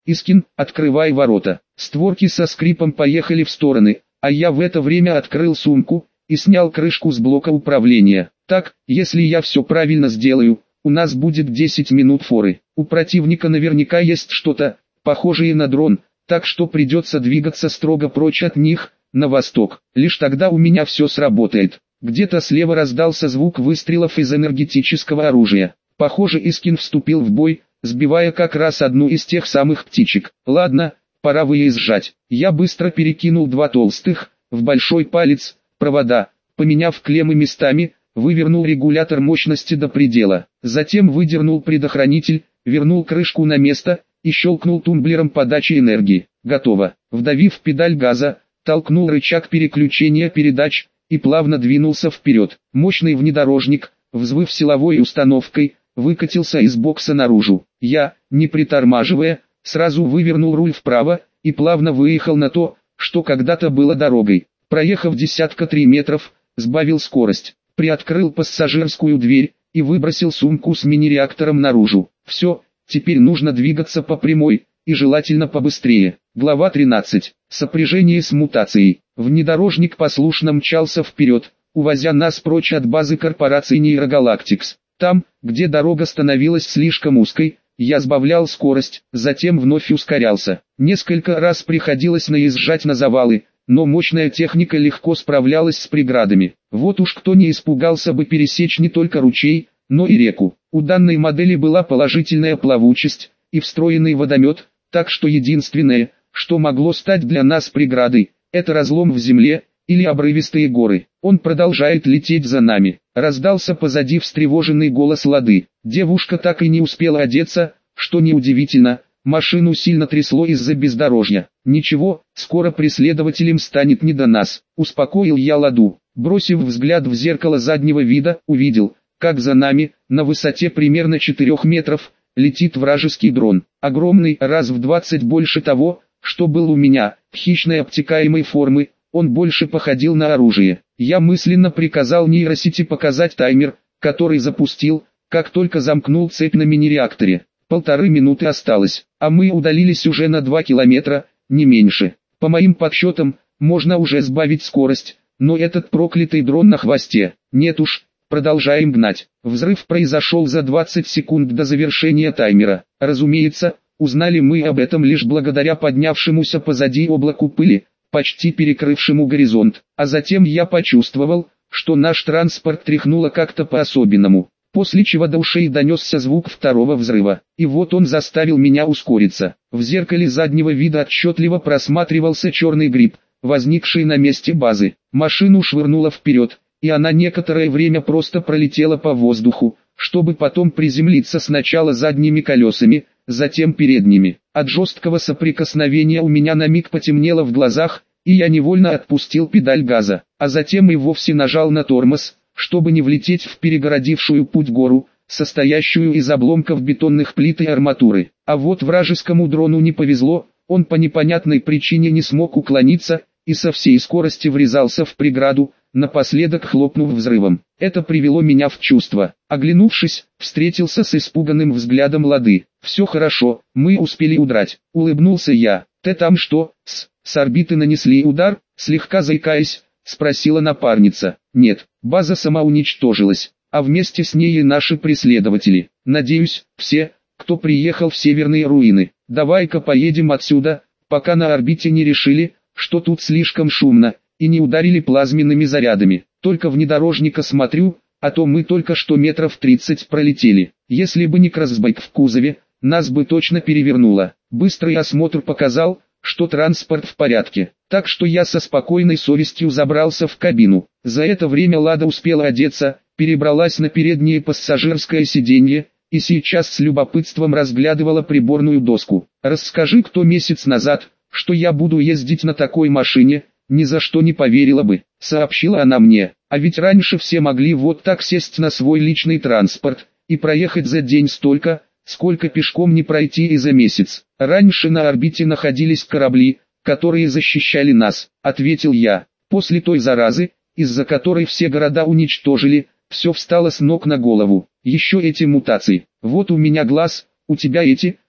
Искин, открывай ворота. Створки со скрипом поехали в стороны, а я в это время открыл сумку и снял крышку с блока управления. Так, если я все правильно сделаю, у нас будет 10 минут форы. У противника наверняка есть что-то, похожее на дрон, так что придется двигаться строго прочь от них, на восток. Лишь тогда у меня все сработает. Где-то слева раздался звук выстрелов из энергетического оружия. Похоже, Искин вступил в бой, сбивая как раз одну из тех самых птичек. Ладно, пора выезжать. Я быстро перекинул два толстых, в большой палец, провода, поменяв клеммы местами, вывернул регулятор мощности до предела. Затем выдернул предохранитель, вернул крышку на место и щелкнул тумблером подачи энергии. Готово. Вдавив педаль газа, толкнул рычаг переключения передач и плавно двинулся вперед. Мощный внедорожник, взвыв силовой установкой, выкатился из бокса наружу. Я, не притормаживая, сразу вывернул руль вправо и плавно выехал на то, что когда-то было дорогой. Проехав 3 метров, сбавил скорость, приоткрыл пассажирскую дверь и выбросил сумку с мини-реактором наружу. Все, теперь нужно двигаться по прямой, и желательно побыстрее. Глава 13. Сопряжение с мутацией. Внедорожник послушно мчался вперед, увозя нас прочь от базы корпорации Нейрогалактикс. Там, где дорога становилась слишком узкой, я сбавлял скорость, затем вновь ускорялся. Несколько раз приходилось наезжать на завалы, но мощная техника легко справлялась с преградами. Вот уж кто не испугался бы пересечь не только ручей, но и реку. У данной модели была положительная плавучесть и встроенный водомет, так что единственное, что могло стать для нас преградой, это разлом в земле или обрывистые горы. Он продолжает лететь за нами. Раздался позади встревоженный голос Лады. Девушка так и не успела одеться, что неудивительно, машину сильно трясло из-за бездорожья. Ничего, скоро преследователям станет не до нас. Успокоил я Ладу. Бросив взгляд в зеркало заднего вида, увидел, как за нами, на высоте примерно 4 метров, летит вражеский дрон. Огромный, раз в 20 больше того, что был у меня, хищной обтекаемой формы. Он больше походил на оружие. Я мысленно приказал нейросети показать таймер, который запустил, как только замкнул цепь на мини-реакторе. 1,5 минуты осталось, а мы удалились уже на 2 километра, не меньше. По моим подсчетам, можно уже сбавить скорость, но этот проклятый дрон на хвосте. Нет уж, продолжаем гнать. Взрыв произошел за 20 секунд до завершения таймера. Разумеется, узнали мы об этом лишь благодаря поднявшемуся позади облаку пыли, почти перекрывшему горизонт. А затем я почувствовал, что наш транспорт тряхнуло как-то по-особенному. После чего до ушей донесся звук второго взрыва. И вот он заставил меня ускориться. В зеркале заднего вида отчетливо просматривался черный гриб, возникший на месте базы. Машину швырнуло вперед, и она некоторое время просто пролетела по воздуху, чтобы потом приземлиться сначала задними колесами, затем передними. От жесткого соприкосновения у меня на миг потемнело в глазах, и я невольно отпустил педаль газа, а затем и вовсе нажал на тормоз, чтобы не влететь в перегородившую путь гору, состоящую из обломков бетонных плит и арматуры. А вот вражескому дрону не повезло, он по непонятной причине не смог уклониться, и со всей скорости врезался в преграду, напоследок хлопнув взрывом. Это привело меня в чувство. Оглянувшись, встретился с испуганным взглядом Лады. «Все хорошо, мы успели удрать», — улыбнулся я. «Ты там что, с орбиты нанесли удар?» — слегка заикаясь, спросила напарница. «Нет, база сама уничтожилась, а вместе с ней и наши преследователи. Надеюсь, все, кто приехал в северные руины. Давай-ка поедем отсюда, пока на орбите не решили, что тут слишком шумно, и не ударили плазменными зарядами. Только внедорожника смотрю, а то мы только что метров 30 пролетели. Если бы не кроссбайк в кузове, нас бы точно перевернуло». Быстрый осмотр показал, что транспорт в порядке, так что я со спокойной совестью забрался в кабину. За это время Лада успела одеться, перебралась на переднее пассажирское сиденье, и сейчас с любопытством разглядывала приборную доску. «Расскажи, кто месяц назад, что я буду ездить на такой машине, ни за что не поверила бы», — сообщила она мне. «А ведь раньше все могли вот так сесть на свой личный транспорт и проехать за день столько, сколько пешком не пройти и за месяц. Раньше на орбите находились корабли, которые защищали нас», — ответил я. «После той заразы, из-за которой все города уничтожили, все встало с ног на голову. Еще эти мутации. Вот у меня глаз, у тебя эти,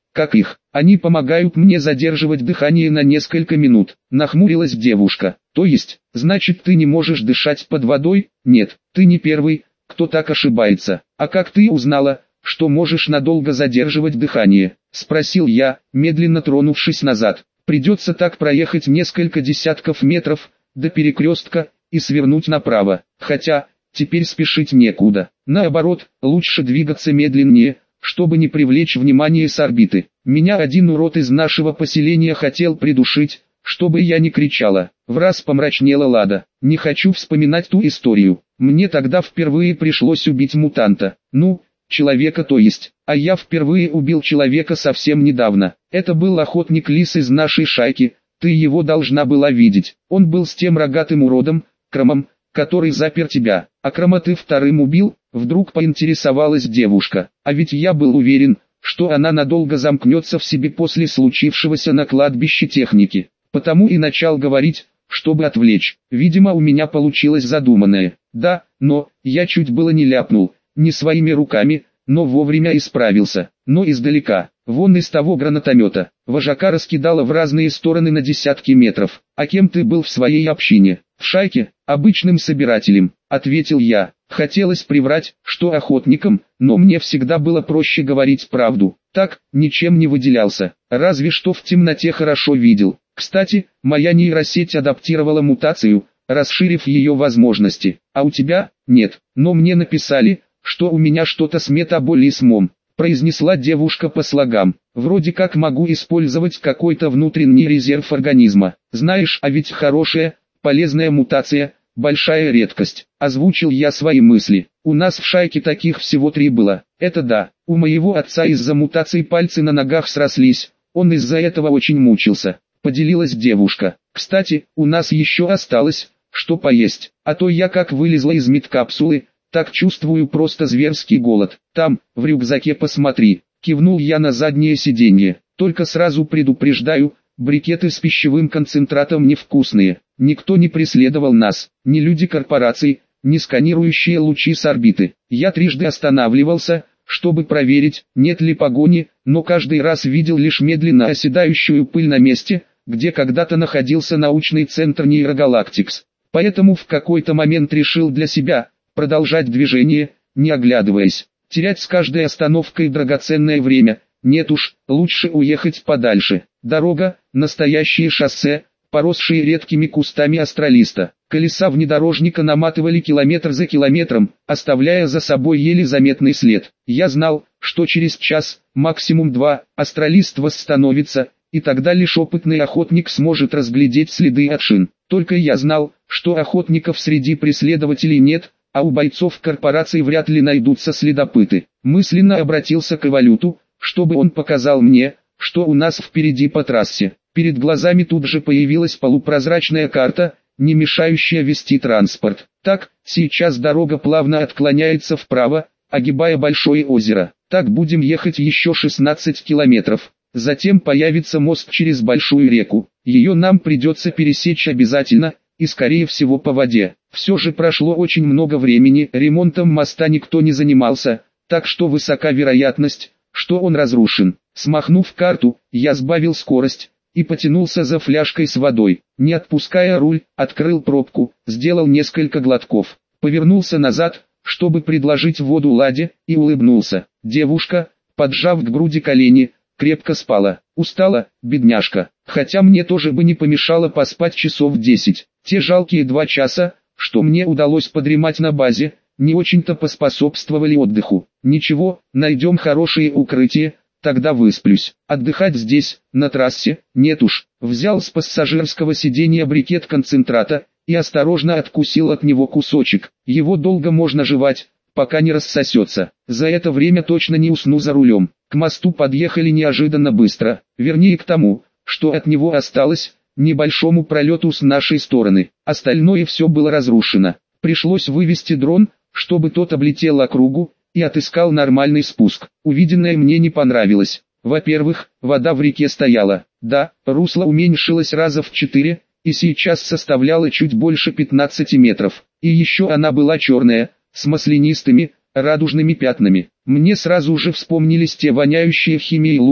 Как их? Они помогают мне задерживать дыхание на несколько минут. Нахмурилась девушка. То есть, значит ты не можешь дышать под водой? Нет, ты не первый, кто так ошибается. А как ты узнала, что можешь надолго задерживать дыхание? Спросил я, медленно тронувшись назад. Придется так проехать несколько десятков метров до перекрестка и свернуть направо. Хотя, теперь спешить некуда. Наоборот, лучше двигаться медленнее, чтобы не привлечь внимание с орбиты. Меня один урод из нашего поселения хотел придушить, чтобы я не кричала. Враз помрачнела Лада. Не хочу вспоминать ту историю. Мне тогда впервые пришлось убить мутанта. Ну, человека то есть. А я впервые убил человека совсем недавно. Это был охотник-лис из нашей шайки. Ты его должна была видеть. Он был с тем рогатым уродом, Кромом, который запер тебя. А Крома ты вторым убил? Вдруг поинтересовалась девушка. А ведь я был уверен, что она надолго замкнется в себе после случившегося на кладбище техники. Потому и начал говорить, чтобы отвлечь. Видимо, у меня получилось задуманное. Да, но я чуть было не ляпнул, не своими руками, но вовремя исправился. Но издалека, вон из того гранатомета, вожака раскидало в разные стороны на десятки метров. А кем ты был в своей общине? В шайке, обычным собирателем, ответил я. Хотелось приврать, что охотником, но мне всегда было проще говорить правду. Так, ничем не выделялся, разве что в темноте хорошо видел. Кстати, моя нейросеть адаптировала мутацию, расширив ее возможности. А у тебя? Нет, но мне написали, что у меня что-то с метаболизмом, произнесла девушка по слогам. Вроде как могу использовать какой-то внутренний резерв организма. Знаешь, а ведь хорошая, полезная мутация, большая редкость. Озвучил я свои мысли. У нас в шайке таких всего 3 было. Это да, у моего отца из-за мутаций пальцы на ногах срослись, он из-за этого очень мучился. Поделилась девушка. Кстати, у нас еще осталось, что поесть. А то я как вылезла из медкапсулы, так чувствую просто зверский голод. Там, в рюкзаке посмотри. Кивнул я на заднее сиденье. Только сразу предупреждаю, брикеты с пищевым концентратом невкусные. Никто не преследовал нас, ни люди корпораций, ни сканирующие лучи с орбиты. Я трижды останавливался, чтобы проверить, нет ли погони, но каждый раз видел лишь медленно оседающую пыль на месте, где когда-то находился научный центр нейрогалактикс. Поэтому в какой-то момент решил для себя продолжать движение, не оглядываясь. Терять с каждой остановкой драгоценное время. Нет уж, лучше уехать подальше. Дорога, настоящее шоссе, поросшие редкими кустами астролиста. Колеса внедорожника наматывали километр за километром, оставляя за собой еле заметный след. Я знал, что через час, максимум 2, астролист восстановится, и тогда лишь опытный охотник сможет разглядеть следы от шин. Только я знал, что охотников среди преследователей нет, а у бойцов корпораций вряд ли найдутся следопыты. Мысленно обратился к Эволюту, чтобы он показал мне, что у нас впереди по трассе. Перед глазами тут же появилась полупрозрачная карта, не мешающая вести транспорт. Так, сейчас дорога плавно отклоняется вправо, огибая большое озеро. Так будем ехать еще 16 километров. Затем появится мост через большую реку. Ее нам придется пересечь обязательно, и скорее всего по воде. Все же прошло очень много времени, ремонтом моста никто не занимался, так что высока вероятность, что он разрушен. Смахнув карту, я сбавил скорость и потянулся за фляжкой с водой. Не отпуская руль, открыл пробку, сделал несколько глотков, повернулся назад, чтобы предложить воду Ладе, и улыбнулся. Девушка, поджав к груди колени, крепко спала. Устала, бедняжка, хотя мне тоже бы не помешало поспать часов 10. Те жалкие 2 часа, что мне удалось подремать на базе, не очень-то поспособствовали отдыху. Ничего, найдем хорошее укрытие, тогда высплюсь. Отдыхать здесь, на трассе, нет уж. Взял с пассажирского сиденья брикет концентрата и осторожно откусил от него кусочек. Его долго можно жевать, пока не рассосется. За это время точно не усну за рулем. К мосту подъехали неожиданно быстро, вернее к тому, что от него осталось, небольшому пролету с нашей стороны. Остальное все было разрушено. Пришлось вывести дрон, чтобы тот облетел округу и отыскал нормальный спуск. Увиденное мне не понравилось. Во-первых, вода в реке стояла. Да, русло уменьшилось раза в 4, и сейчас составляло чуть больше 15 метров. И еще она была черная, с маслянистыми, радужными пятнами. Мне сразу же вспомнились те воняющие химией лужи,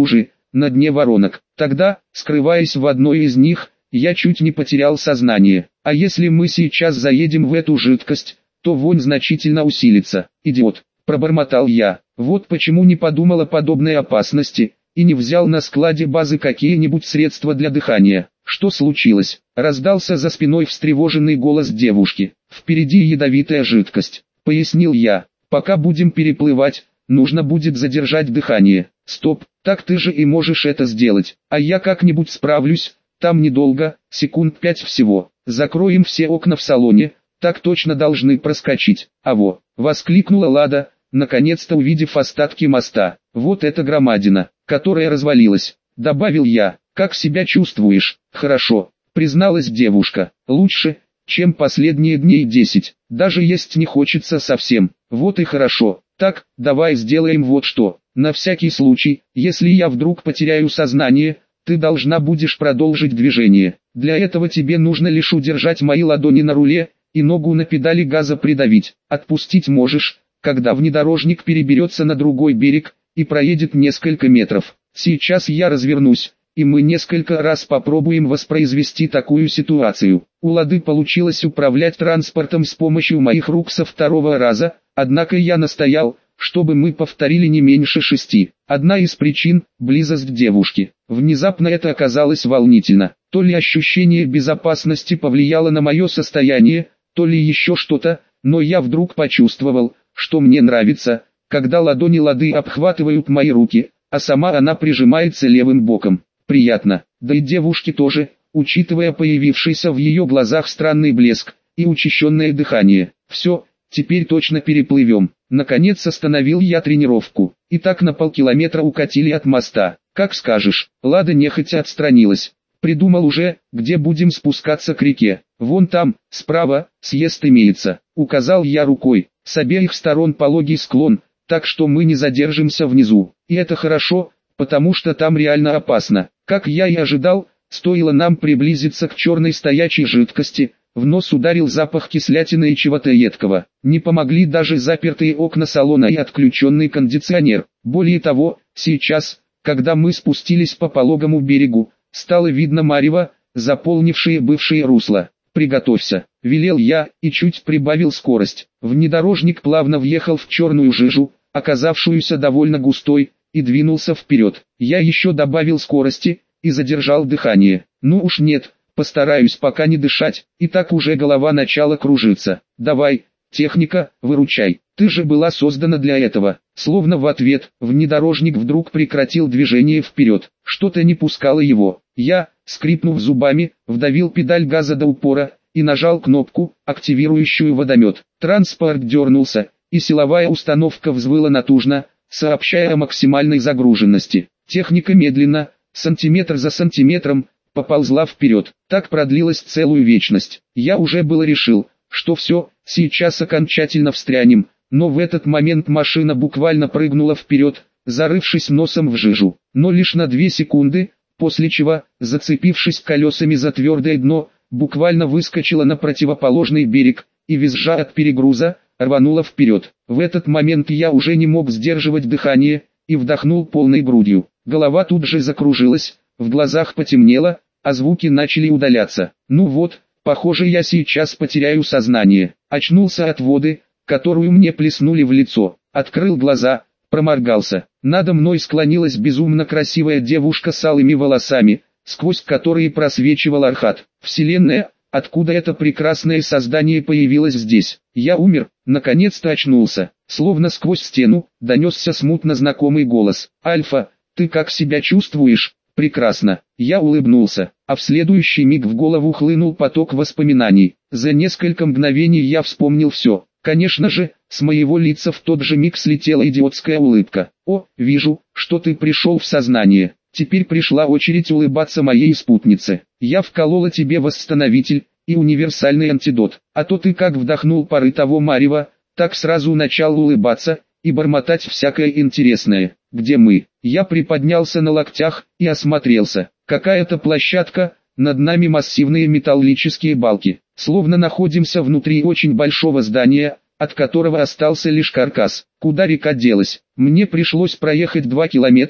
на дне воронок. Тогда, скрываясь в одной из них, я чуть не потерял сознание. А если мы сейчас заедем в эту жидкость, то вонь значительно усилится. Идиот, пробормотал я. Вот почему не подумал о подобной опасности, и не взял на складе базы какие-нибудь средства для дыхания. Что случилось? Раздался за спиной встревоженный голос девушки. Впереди ядовитая жидкость, пояснил я. Пока будем переплывать, нужно будет задержать дыхание. Стоп, так ты же и можешь это сделать. А я как-нибудь справлюсь, там недолго, секунд 5 всего. Закроем все окна в салоне, так точно должны проскочить. Аво, воскликнула Лада, наконец-то увидев остатки моста. Вот эта громадина, которая развалилась, добавил я. Как себя чувствуешь? Хорошо, призналась девушка. Лучше, чем последние дней 10. Даже есть не хочется совсем. Вот и хорошо. Так, давай сделаем вот что. На всякий случай, если я вдруг потеряю сознание, ты должна будешь продолжить движение. Для этого тебе нужно лишь удержать мои ладони на руле, и ногу на педали газа придавить. Отпустить можешь, когда внедорожник переберется на другой берег, и проедет несколько метров. Сейчас я развернусь, и мы несколько раз попробуем воспроизвести такую ситуацию. У Лады получилось управлять транспортом с помощью моих рук со второго раза, однако я настоял, чтобы мы повторили не меньше 6. Одна из причин – близость девушки. Внезапно это оказалось волнительно. То ли ощущение безопасности повлияло на мое состояние, то ли еще что-то, но я вдруг почувствовал, что мне нравится, когда ладони Лады обхватывают мои руки, а сама она прижимается левым боком. Приятно, да и девушке тоже, учитывая появившийся в ее глазах странный блеск и учащенное дыхание. Все, теперь точно переплывем. Наконец остановил я тренировку. И так на полкилометра укатили от моста. Как скажешь. Лада нехотя отстранилась. Придумал уже, где будем спускаться к реке. Вон там, справа, съезд имеется. Указал я рукой. С обеих сторон пологий склон, так что мы не задержимся внизу. И это хорошо, потому что там реально опасно. Как я и ожидал, стоило нам приблизиться к черной стоячей жидкости, в нос ударил запах кислятины и чего-то едкого. Не помогли даже запертые окна салона и отключенный кондиционер. Более того, сейчас, когда мы спустились по пологому берегу, стало видно марево, заполнившее бывшее русло. «Приготовься», — велел я, и чуть прибавил скорость. Внедорожник плавно въехал в черную жижу, оказавшуюся довольно густой, и двинулся вперед. Я еще добавил скорости и задержал дыхание. Ну уж нет, постараюсь пока не дышать, и так уже голова начала кружиться. Давай, техника, выручай, ты же была создана для этого. Словно в ответ, внедорожник вдруг прекратил движение вперед, что-то не пускало его. Я, скрипнув зубами, вдавил педаль газа до упора и нажал кнопку, активирующую водомет. Транспорт дернулся, и силовая установка взвыла натужно, сообщая о максимальной загруженности. Техника медленно, сантиметр за сантиметром, поползла вперед. Так продлилась целую вечность. Я уже было решил, что все, сейчас окончательно встрянем, но в этот момент машина буквально прыгнула вперед, зарывшись носом в жижу. Но лишь на 2 секунды, после чего, зацепившись колесами за твердое дно, буквально выскочила на противоположный берег, и визжа от перегруза, рванула вперед. В этот момент я уже не мог сдерживать дыхание, и вдохнул полной грудью. Голова тут же закружилась, в глазах потемнело, а звуки начали удаляться. Ну вот, похоже, я сейчас потеряю сознание. Очнулся от воды, которую мне плеснули в лицо. Открыл глаза, проморгался. Надо мной склонилась безумно красивая девушка с алыми волосами, сквозь которые просвечивал архат. Вселенная, откуда это прекрасное создание появилось здесь? Я умер, наконец-то очнулся. Словно сквозь стену, донесся смутно знакомый голос. «Альфа, ты как себя чувствуешь?» «Прекрасно». Я улыбнулся, а в следующий миг в голову хлынул поток воспоминаний. За несколько мгновений я вспомнил все. Конечно же, с моего лица в тот же миг слетела идиотская улыбка. «О, вижу, что ты пришел в сознание». Теперь пришла очередь улыбаться моей спутнице. Я вколола тебе восстановитель и универсальный антидот. А то ты как вдохнул пары того марева, так сразу начал улыбаться и бормотать всякое интересное. Где мы? Я приподнялся на локтях и осмотрелся. Какая-то площадка, над нами массивные металлические балки. Словно находимся внутри очень большого здания, от которого остался лишь каркас. Куда река делась? Мне пришлось проехать 2 километра,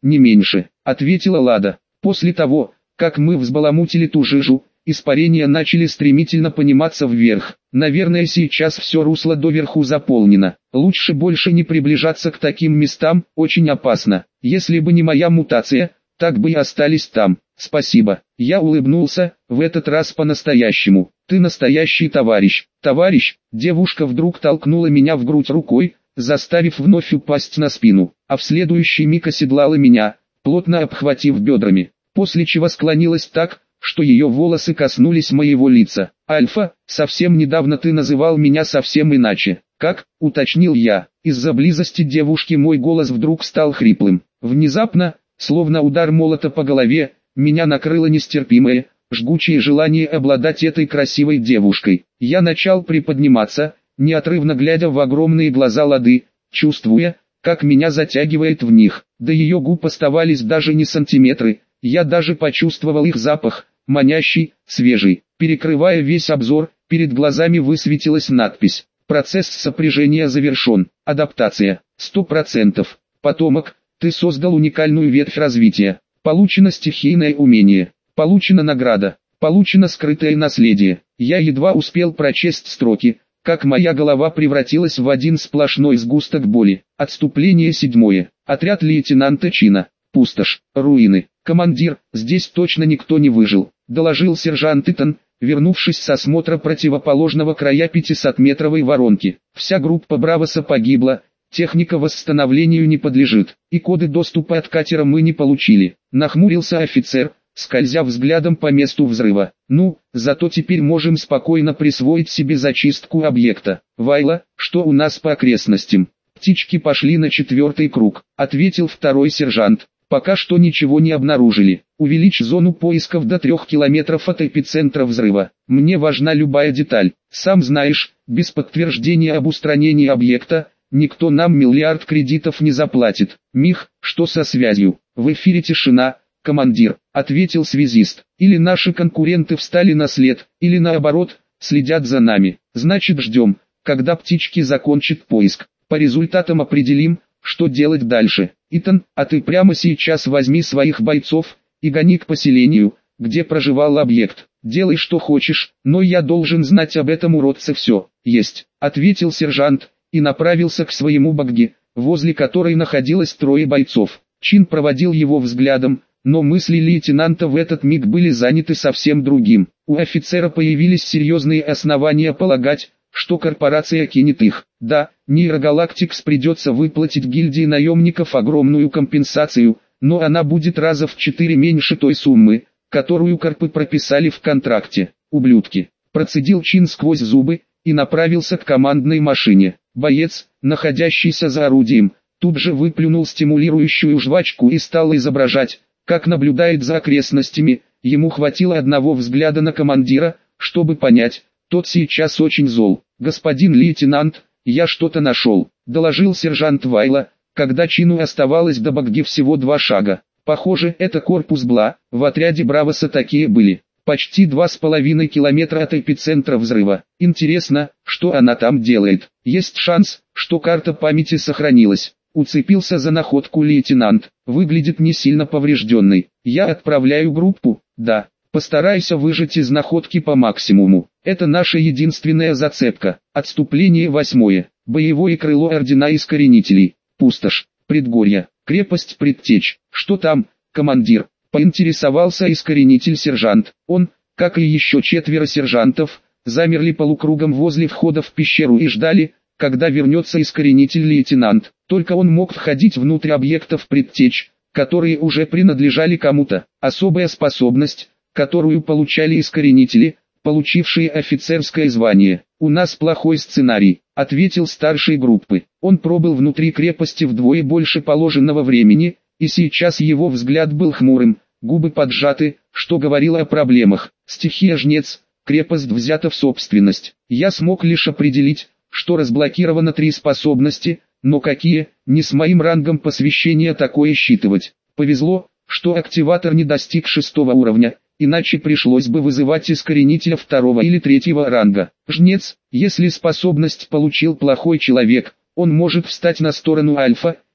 не меньше, ответила Лада. После того, как мы взбаламутили ту жижу, испарения начали стремительно подниматься вверх. Наверное, сейчас все русло доверху заполнено. Лучше больше не приближаться к таким местам, очень опасно. Если бы не моя мутация, так бы и остались там. Спасибо. Я улыбнулся, в этот раз по-настоящему. Ты настоящий товарищ. Товарищ, девушка вдруг толкнула меня в грудь рукой, заставив вновь упасть на спину, а в следующий миг оседлала меня, плотно обхватив бедрами, после чего склонилась так, что ее волосы коснулись моего лица. «Альфа, совсем недавно ты называл меня совсем иначе». «Как?» — уточнил я. Из-за близости девушки мой голос вдруг стал хриплым. Внезапно, словно удар молота по голове, меня накрыло нестерпимое, жгучее желание обладать этой красивой девушкой. Я начал приподниматься, неотрывно глядя в огромные глаза Лады, чувствуя, как меня затягивает в них. До ее губ оставались даже не сантиметры, я даже почувствовал их запах, манящий, свежий. Перекрывая весь обзор, перед глазами высветилась надпись: «Процесс сопряжения завершен. Адаптация. 100%. Потомок, ты создал уникальную ветвь развития. Получено стихийное умение. Получена награда. Получено скрытое наследие». Я едва успел прочесть строки, как моя голова превратилась в один сплошной сгусток боли. Отступление 7. Отряд лейтенанта Чина. Пустошь, руины. «Командир, здесь точно никто не выжил», — доложил сержант Итан, вернувшись с осмотра противоположного края 500-метровой воронки. «Вся группа Бравоса погибла, техника восстановлению не подлежит, и коды доступа от катера мы не получили», — нахмурился офицер, скользя взглядом по месту взрыва. «Ну, зато теперь можем спокойно присвоить себе зачистку объекта. Вайла, что у нас по окрестностям?» «Птички пошли на 4-й круг», — ответил второй сержант. «Пока что ничего не обнаружили. Увеличь зону поисков до 3 километров от эпицентра взрыва. Мне важна любая деталь. Сам знаешь, без подтверждения об устранении объекта, никто нам $1 миллиард кредитов не заплатит». «Мих, что со связью?» «В эфире тишина, командир», — ответил связист. «Или наши конкуренты встали на след, или наоборот, следят за нами. Значит, ждем, когда птички закончат поиск. По результатам определим, что делать дальше. Итан, а ты прямо сейчас возьми своих бойцов и гони к поселению, где проживал объект. Делай что хочешь, но я должен знать об этом уродце все». «Есть», — ответил сержант, и направился к своему багги, возле которой находилось 3 бойцов. Чин проводил его взглядом, но мысли лейтенанта в этот миг были заняты совсем другим. У офицера появились серьезные основания полагать, что корпорация кинет их. Да, Нейрогалактикс придется выплатить гильдии наемников огромную компенсацию, но она будет раза в 4 меньше той суммы, которую корпы прописали в контракте. «Ублюдки», — процедил Чин сквозь зубы, и направился к командной машине. Боец, находящийся за орудием, тут же выплюнул стимулирующую жвачку и стал изображать, как наблюдает за окрестностями. Ему хватило одного взгляда на командира, чтобы понять, тот сейчас очень зол. «Господин лейтенант, я что-то нашел», — доложил сержант Вайла, когда Чину оставалось до багги всего 2 шага. «Похоже, это корпус Бла, в отряде Бравоса такие были. Почти 2,5 километра от эпицентра взрыва. Интересно, что она там делает. Есть шанс, что карта памяти сохранилась». Уцепился за находку лейтенант. «Выглядит не сильно поврежденной. Я отправляю группу». «Да. Постарайся выжать из находки по максимуму. Это наша единственная зацепка». Отступление 8. Боевое крыло Ордена Искоренителей. Пустошь. Предгорье. Крепость Предтечь. «Что там, командир?» — поинтересовался искоренитель-сержант. Он, как и еще 4 сержантов, замерли полукругом возле входа в пещеру и ждали, когда вернется искоренитель-лейтенант. Только он мог входить внутрь объектов Предтечь, которые уже принадлежали кому-то. Особая способность, которую получали искоренители, получившие офицерское звание. «У нас плохой сценарий», — ответил старший группы. Он пробыл внутри крепости вдвое больше положенного времени, и сейчас его взгляд был хмурым, губы поджаты, что говорило о проблемах. «Стихия Жнец, крепость взята в собственность. Я смог лишь определить, что разблокировано 3 способности, но какие, не с моим рангом посвящения такое считывать. Повезло, что активатор не достиг 6 уровня, иначе пришлось бы вызывать искоренителя 2 или 3 ранга. Жнец, если способность получил плохой человек, он может встать на сторону Альфа,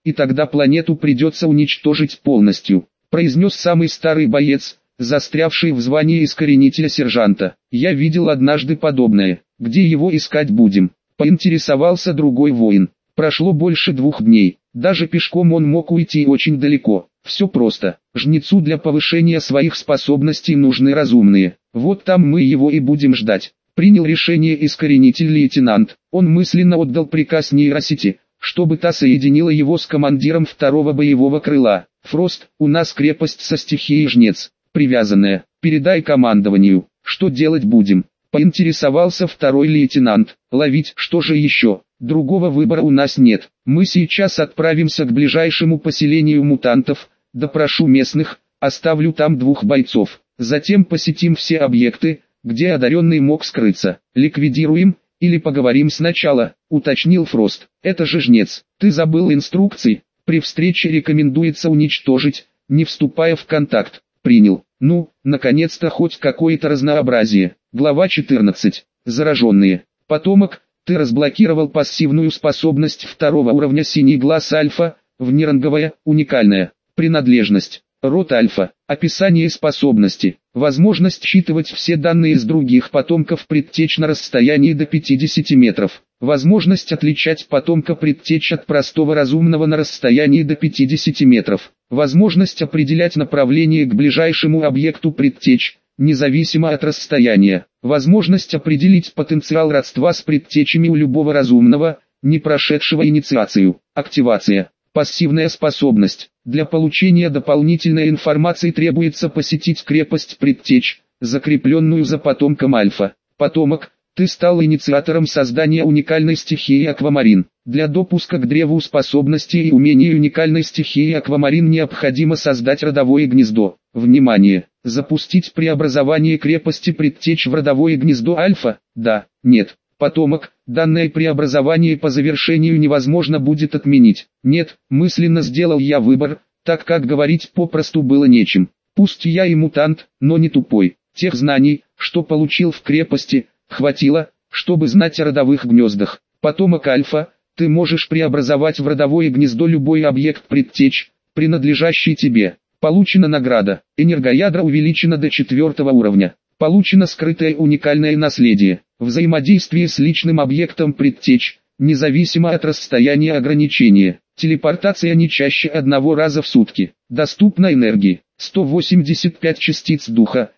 и тогда планету придется уничтожить полностью, произнес самый старый боец, застрявший в звании искоренителя сержанта. Я видел однажды подобное. Где его искать будем? Поинтересовался другой воин. Прошло больше 2 дней. Даже пешком он мог уйти очень далеко. Все просто. Жнецу для повышения своих способностей нужны разумные. Вот там мы его и будем ждать. Принял решение искоренитель-лейтенант. Он мысленно отдал приказ нейросети, чтобы та соединила его с командиром 2-го боевого крыла. Фрост, у нас крепость со стихией Жнец, привязанная. Передай командованию. Что делать будем? Поинтересовался 2-й лейтенант. Ловить, что же еще? Другого выбора у нас нет. Мы сейчас отправимся к ближайшему поселению мутантов, допрошу местных, оставлю там 2 бойцов. Затем посетим все объекты, где одаренный мог скрыться. Ликвидируем, или поговорим сначала, уточнил Фрост. Это же Жнец. Ты забыл инструкции? При встрече рекомендуется уничтожить, не вступая в контакт. Принял. Ну, наконец-то хоть какое-то разнообразие. Глава 14. Зараженные. Потомок, ты разблокировал пассивную способность 2-го уровня синий глаз альфа, внеранговая, уникальная. Принадлежность. Род альфа. Описание способности. Возможность считывать все данные с других потомков предтеч на расстоянии до 50 метров. Возможность отличать потомка предтеч от простого разумного на расстоянии до 50 метров. Возможность определять направление к ближайшему объекту предтеч, независимо от расстояния. Возможность определить потенциал родства с предтечами у любого разумного, не прошедшего инициацию. Активация. Пассивная способность. Для получения дополнительной информации требуется посетить крепость предтеч, закрепленную за потомком альфа. Потомок, ты стал инициатором создания уникальной стихии аквамарин. Для допуска к древу способностей и умений уникальной стихии аквамарин необходимо создать родовое гнездо. Внимание! Запустить преобразование крепости предтеч в родовое гнездо альфа? Да, нет. Потомок, данное преобразование по завершению невозможно будет отменить. Нет, мысленно сделал я выбор, так как говорить попросту было нечем. Пусть я и мутант, но не тупой. Тех знаний, что получил в крепости, хватило, чтобы знать о родовых гнездах. Потомок альфа, ты можешь преобразовать в родовое гнездо любой объект предтеч, принадлежащий тебе. Получена награда. Энергоядро увеличено до 4-го уровня. Получено скрытое уникальное наследие. Взаимодействие с личным объектом предтеч, независимо от расстояния ограничения. Телепортация не чаще 1 раза в сутки. Доступна энергии. 185 частиц духа,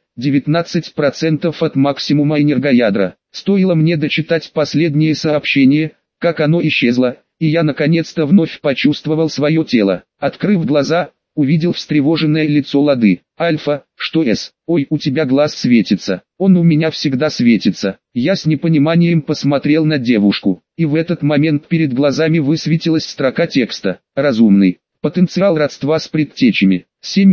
19% от максимума энергоядра. Стоило мне дочитать последнее сообщение, как оно исчезло, и я наконец-то вновь почувствовал свое тело. Открыв глаза, увидел встревоженное лицо Лады. «Альфа, что с? Ой, у тебя глаз светится». «Он у меня всегда светится». Я с непониманием посмотрел на девушку, и в этот момент перед глазами высветилась строка текста. «Разумный. Потенциал родства с предтечами.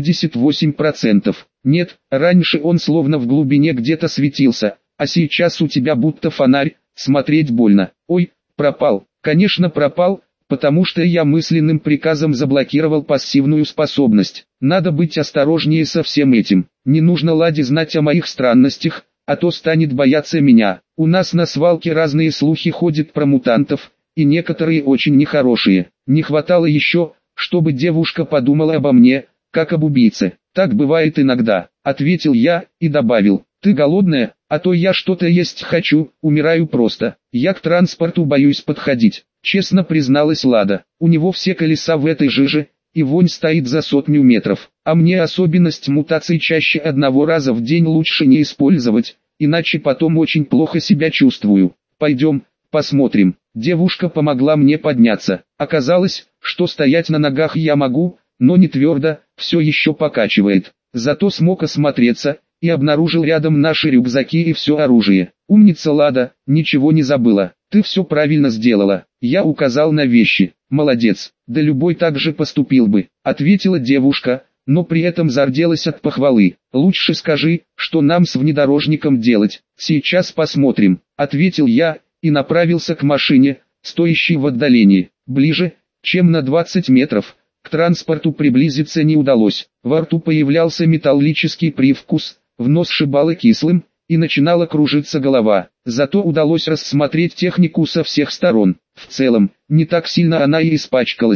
78%. Нет, раньше он словно в глубине где-то светился, а сейчас у тебя будто фонарь, смотреть больно». «Ой, пропал». Конечно пропал, потому что я мысленным приказом заблокировал пассивную способность. Надо быть осторожнее со всем этим. Не нужно Ладе знать о моих странностях, а то станет бояться меня. У нас на свалке разные слухи ходят про мутантов, и некоторые очень нехорошие. Не хватало еще, чтобы девушка подумала обо мне, как об убийце. Так бывает иногда, ответил я, и добавил, ты голодная, а то я что-то есть хочу, умираю просто. Я к транспорту боюсь подходить. Честно призналась Лада, у него все колеса в этой жиже, и вонь стоит за 100 метров. А мне особенность мутаций чаще 1 раза в день лучше не использовать, иначе потом очень плохо себя чувствую. Пойдем, посмотрим. Девушка помогла мне подняться. Оказалось, что стоять на ногах я могу, но не твердо, все еще покачивает. Зато смог осмотреться, и обнаружил рядом наши рюкзаки и все оружие. Умница Лада, ничего не забыла. Ты все правильно сделала. Я указал на вещи. Молодец. Да любой так же поступил бы, ответила девушка, но при этом зарделась от похвалы. Лучше скажи, что нам с внедорожником делать. Сейчас посмотрим, ответил я, и направился к машине, стоящей в отдалении. Ближе, чем на 20 метров, к транспорту приблизиться не удалось. Во рту появлялся металлический привкус, в нос шибало кислым, и начинала кружиться голова. Зато удалось рассмотреть технику со всех сторон. В целом, не так сильно она и испачкалась,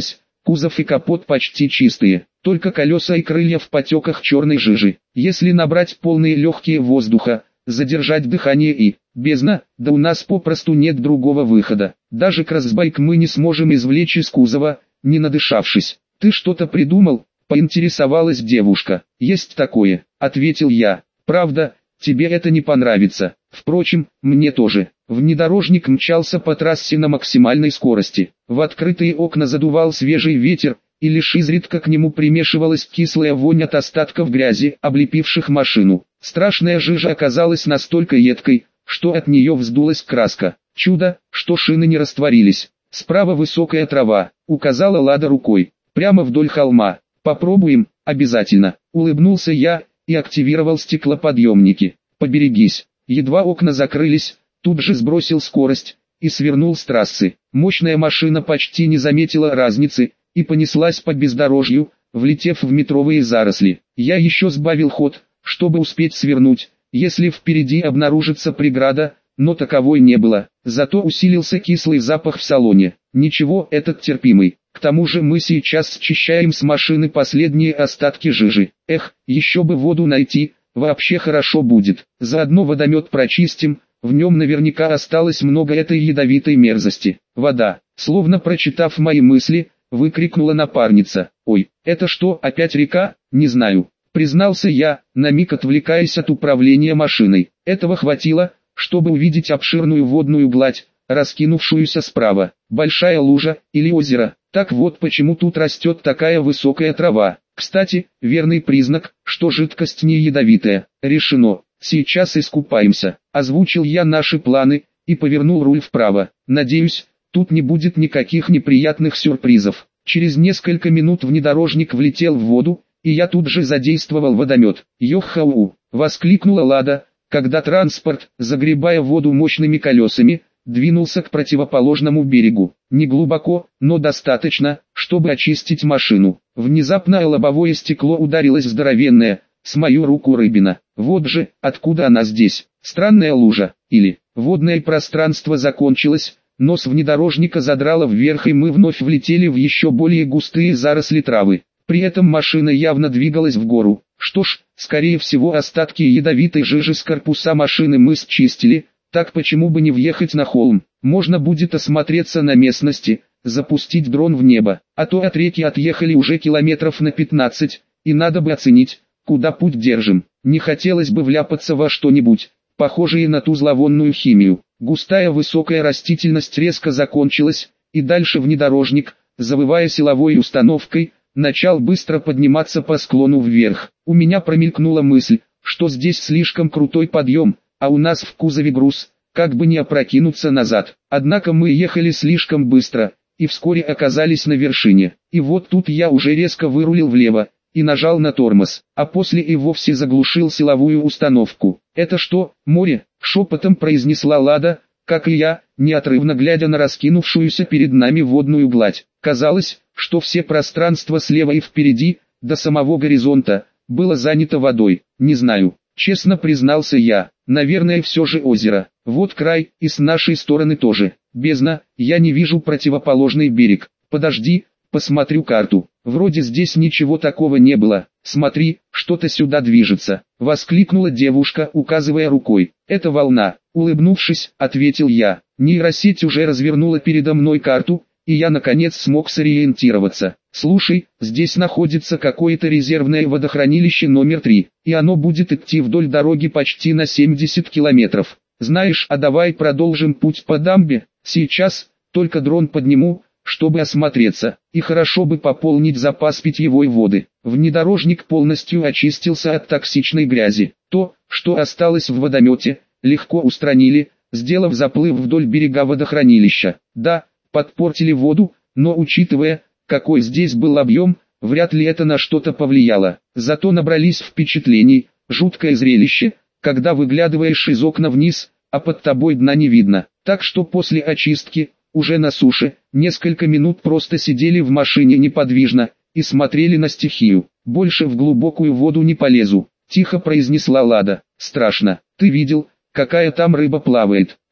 Кузов и капот почти чистые, только колеса и крылья в потеках черной жижи. Если набрать полные легкие воздуха, задержать дыхание и бездна, да у нас попросту нет другого выхода. Даже кроссбайк мы не сможем извлечь из кузова, не надышавшись. «Ты что-то придумал?» — поинтересовалась девушка. «Есть такое», — ответил я. «Правда, тебе это не понравится. Впрочем, мне тоже». Внедорожник мчался по трассе на максимальной скорости. В открытые окна задувал свежий ветер, и лишь изредка к нему примешивалась кислая вонь от остатков грязи, облепивших машину. Страшная жижа оказалась настолько едкой, что от нее вздулась краска. Чудо, что шины не растворились. «Справа высокая трава», — указала Лада рукой. «Прямо вдоль холма. Попробуем, обязательно». Улыбнулся я и активировал стеклоподъемники. «Поберегись». Едва окна закрылись, тут же сбросил скорость и свернул с трассы. Мощная машина почти не заметила разницы и понеслась по бездорожью, влетев в метровые заросли. Я еще сбавил ход, чтобы успеть свернуть, если впереди обнаружится преграда, но таковой не было. Зато усилился кислый запах в салоне. Ничего, этот терпимый. К тому же мы сейчас счищаем с машины последние остатки жижи. Эх, еще бы воду найти, вообще хорошо будет. Заодно водомет прочистим, в нем наверняка осталось много этой ядовитой мерзости. Вода, словно прочитав мои мысли, выкрикнула напарница. «Ой, это что, опять река? Не знаю», признался я, на миг отвлекаясь от управления машиной. Этого хватило, чтобы увидеть обширную водную гладь, раскинувшуюся справа. Большая лужа, или озеро. Так вот почему тут растет такая высокая трава. Кстати, верный признак, что жидкость не ядовитая. Решено. Сейчас искупаемся. Озвучил я наши планы и повернул руль вправо. Надеюсь, тут не будет никаких неприятных сюрпризов. Через несколько минут внедорожник влетел в воду, и я тут же задействовал водомет. «Йохау!» — воскликнула Лада, когда транспорт, загребая воду мощными колесами, двинулся к противоположному берегу. Не глубоко, но достаточно, чтобы очистить машину. Внезапно о лобовое стекло ударилось здоровенное, с мою руку рыбина. Вот же, откуда она здесь? Странная лужа, или водное пространство закончилось, нос внедорожника задрало вверх и мы вновь влетели в еще более густые заросли травы. При этом машина явно двигалась в гору. Что ж, скорее всего остатки ядовитой жижи с корпуса машины мы счистили, так почему бы не въехать на холм? Можно будет осмотреться на местности, запустить дрон в небо, а то от реки отъехали уже километров на 15, и надо бы оценить, куда путь держим. Не хотелось бы вляпаться во что-нибудь, похожее на ту зловонную химию. Густая высокая растительность резко закончилась, и дальше внедорожник, завывая силовой установкой, начал быстро подниматься по склону вверх. У меня промелькнула мысль, что здесь слишком крутой подъем, а у нас в кузове груз, как бы не опрокинуться назад. Однако мы ехали слишком быстро, и вскоре оказались на вершине. И вот тут я уже резко вырулил влево, и нажал на тормоз, а после и вовсе заглушил силовую установку. «Это что, море?» — шепотом произнесла Лада, как и я, неотрывно глядя на раскинувшуюся перед нами водную гладь. Казалось, что все пространство слева и впереди, до самого горизонта, было занято водой. «Не знаю», — честно признался я, — «наверное все же озеро. Вот край, и с нашей стороны тоже. Бездна, я не вижу противоположный берег. Подожди, посмотрю карту. Вроде здесь ничего такого не было. Смотри, что-то сюда движется», — воскликнула девушка, указывая рукой. «Это волна», — улыбнувшись, ответил я. Нейросеть уже развернула передо мной карту, и я наконец смог сориентироваться. «Слушай, здесь находится какое-то резервное водохранилище номер 3, и оно будет идти вдоль дороги почти на 70 километров. Знаешь, а давай продолжим путь по дамбе, сейчас, только дрон подниму, чтобы осмотреться, и хорошо бы пополнить запас питьевой воды». Внедорожник полностью очистился от токсичной грязи. То, что осталось в водомете, легко устранили, сделав заплыв вдоль берега водохранилища. Да, подпортили воду, но учитывая, какой здесь был объем, вряд ли это на что-то повлияло. Зато набрались впечатлений, жуткое зрелище, когда выглядываешь из окна вниз, а под тобой дна не видно. Так что после очистки, уже на суше, несколько минут просто сидели в машине неподвижно и смотрели на стихию. «Больше в глубокую воду не полезу», — тихо произнесла Лада. «Страшно. Ты видел, какая там рыба плавает?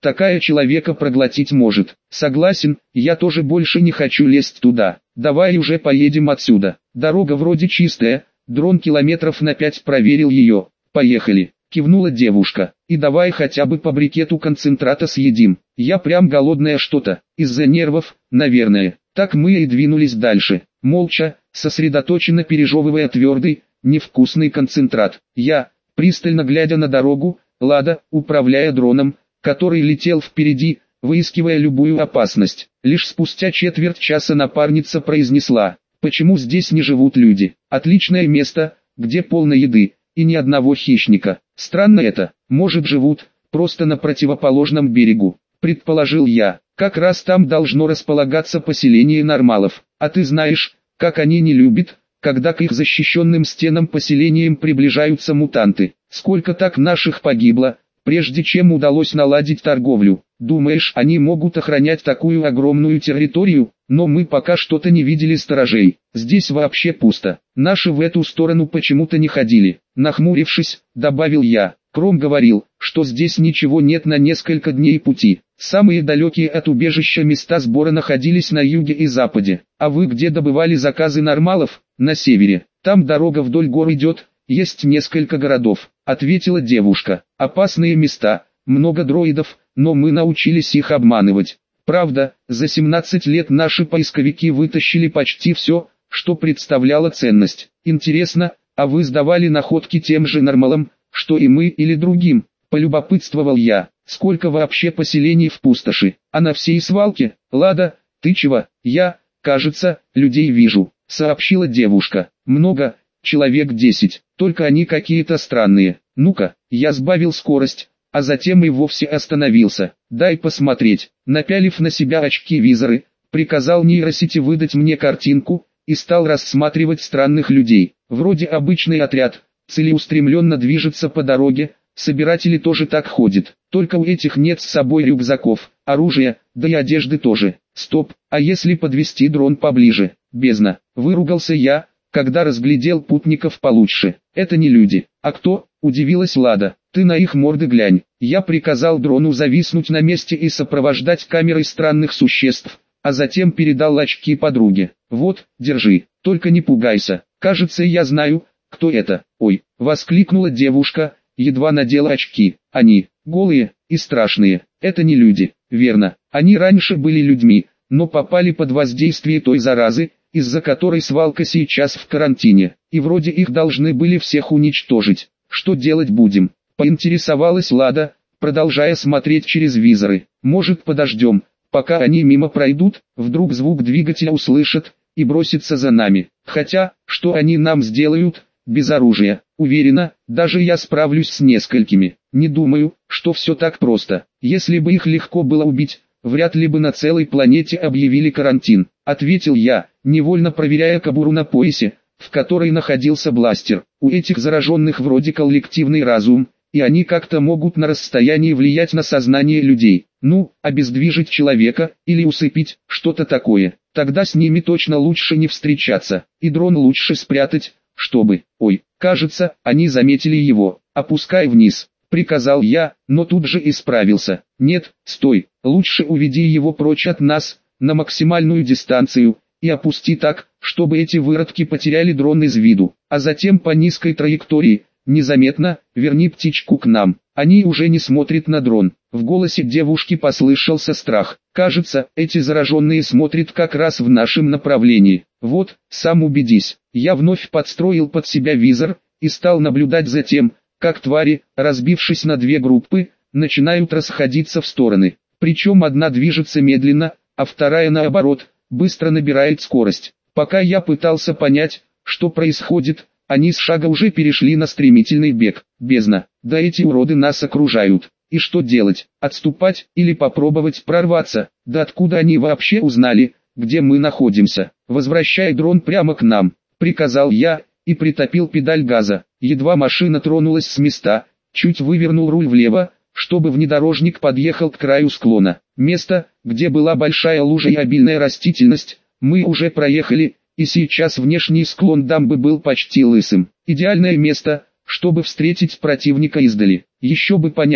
Такая человека проглотить может. Согласен, я тоже больше не хочу лезть туда. Давай уже поедем отсюда. Дорога вроде чистая, дрон километров на 5 проверил ее. Поехали, кивнула девушка. И давай хотя бы по брикету концентрата съедим. Я прям голодная что-то, из-за нервов, наверное. Так мы и двинулись дальше, молча, сосредоточенно пережевывая твердый, невкусный концентрат. Я, пристально глядя на дорогу, Лада, управляя дроном, который летел впереди, выискивая любую опасность. Лишь спустя четверть часа напарница произнесла: «Почему здесь не живут люди? Отличное место, где полно еды, и ни одного хищника. Странно это, может живут, просто на противоположном берегу», предположил я. «Как раз там должно располагаться поселение нормалов. А ты знаешь, как они не любят, когда к их защищенным стенам поселениям приближаются мутанты. Сколько так наших погибло, прежде чем удалось наладить торговлю. Думаешь, они могут охранять такую огромную территорию? Но мы пока что-то не видели сторожей. Здесь вообще пусто. Наши в эту сторону почему-то не ходили». Нахмурившись, добавил я. Кром говорил, что здесь ничего нет на несколько дней пути. Самые далекие от убежища места сбора находились на юге и западе. А вы где добывали заказы нормалов? На севере. Там дорога вдоль гор идет, есть несколько городов, ответила девушка. Опасные места, много дроидов, но мы научились их обманывать. Правда, за 17 лет наши поисковики вытащили почти все, что представляло ценность. Интересно, а вы сдавали находки тем же нормалам, что и мы, или другим? Полюбопытствовал я. Сколько вообще поселений в пустоши? А на всей свалке? Лада, ты чего? Я, кажется, людей вижу, сообщила девушка. Много, человек 10, только они какие-то странные. Ну-ка, я сбавил скорость, а затем и вовсе остановился. Дай посмотреть. Напялив на себя очки-визоры, приказал нейросети выдать мне картинку, и стал рассматривать странных людей. Вроде обычный отряд, целеустремленно движется по дороге, собиратели тоже так ходят, только у этих нет с собой рюкзаков, оружия, да и одежды тоже. Стоп, а если подвести дрон поближе? Бездна, выругался я, когда разглядел путников получше. Это не люди. А кто? Удивилась Лада. Ты на их морды глянь. Я приказал дрону зависнуть на месте и сопровождать камерой странных существ, а затем передал очки подруге. Вот, держи, только не пугайся. Кажется, я знаю, кто это. Ой, воскликнула девушка, едва надела очки. Они, голые и страшные. Это не люди, верно. Они раньше были людьми, но попали под воздействие той заразы, из-за которой свалка сейчас в карантине. И вроде их должны были всех уничтожить. Что делать будем? Поинтересовалась Лада, продолжая смотреть через визоры. Может, подождем, пока они мимо пройдут, вдруг звук двигателя услышат и бросится за нами. Хотя, что они нам сделают, без оружия? Уверена, даже я справлюсь с несколькими. Не думаю, что все так просто. Если бы их легко было убить, вряд ли бы на целой планете объявили карантин, ответил я, невольно проверяя кобуру на поясе, в которой находился бластер. У этих зараженных вроде коллективный разум, и они как-то могут на расстоянии влиять на сознание людей. Ну, обездвижить человека, или усыпить, что-то такое. Тогда с ними точно лучше не встречаться, и дрон лучше спрятать, чтобы... Ой, кажется, они заметили его. Опускай вниз, приказал я, но тут же исправился. Нет, стой, лучше уведи его прочь от нас, на максимальную дистанцию, и опусти так, чтобы эти выродки потеряли дрон из виду, а затем по низкой траектории, незаметно, верни птичку к нам. Они уже не смотрят на дрон. В голосе девушки послышался страх. Кажется, эти зараженные смотрят как раз в нашем направлении. Вот, сам убедись. Я вновь подстроил под себя визор, и стал наблюдать за тем, как твари, разбившись на две группы, начинают расходиться в стороны. Причем одна движется медленно, а вторая наоборот, быстро набирает скорость. Пока я пытался понять, что происходит, они с шага уже перешли на стремительный бег. Бездна, да эти уроды нас окружают. И что делать? Отступать или попробовать прорваться? Да откуда они вообще узнали, где мы находимся? Возвращай дрон прямо к нам, приказал я, и притопил педаль газа. Едва машина тронулась с места, чуть вывернул руль влево, чтобы внедорожник подъехал к краю склона. Место, где была большая лужа и обильная растительность, мы уже проехали, и сейчас внешний склон дамбы был почти лысым. Идеальное место, чтобы встретить противника издали. Еще бы понять,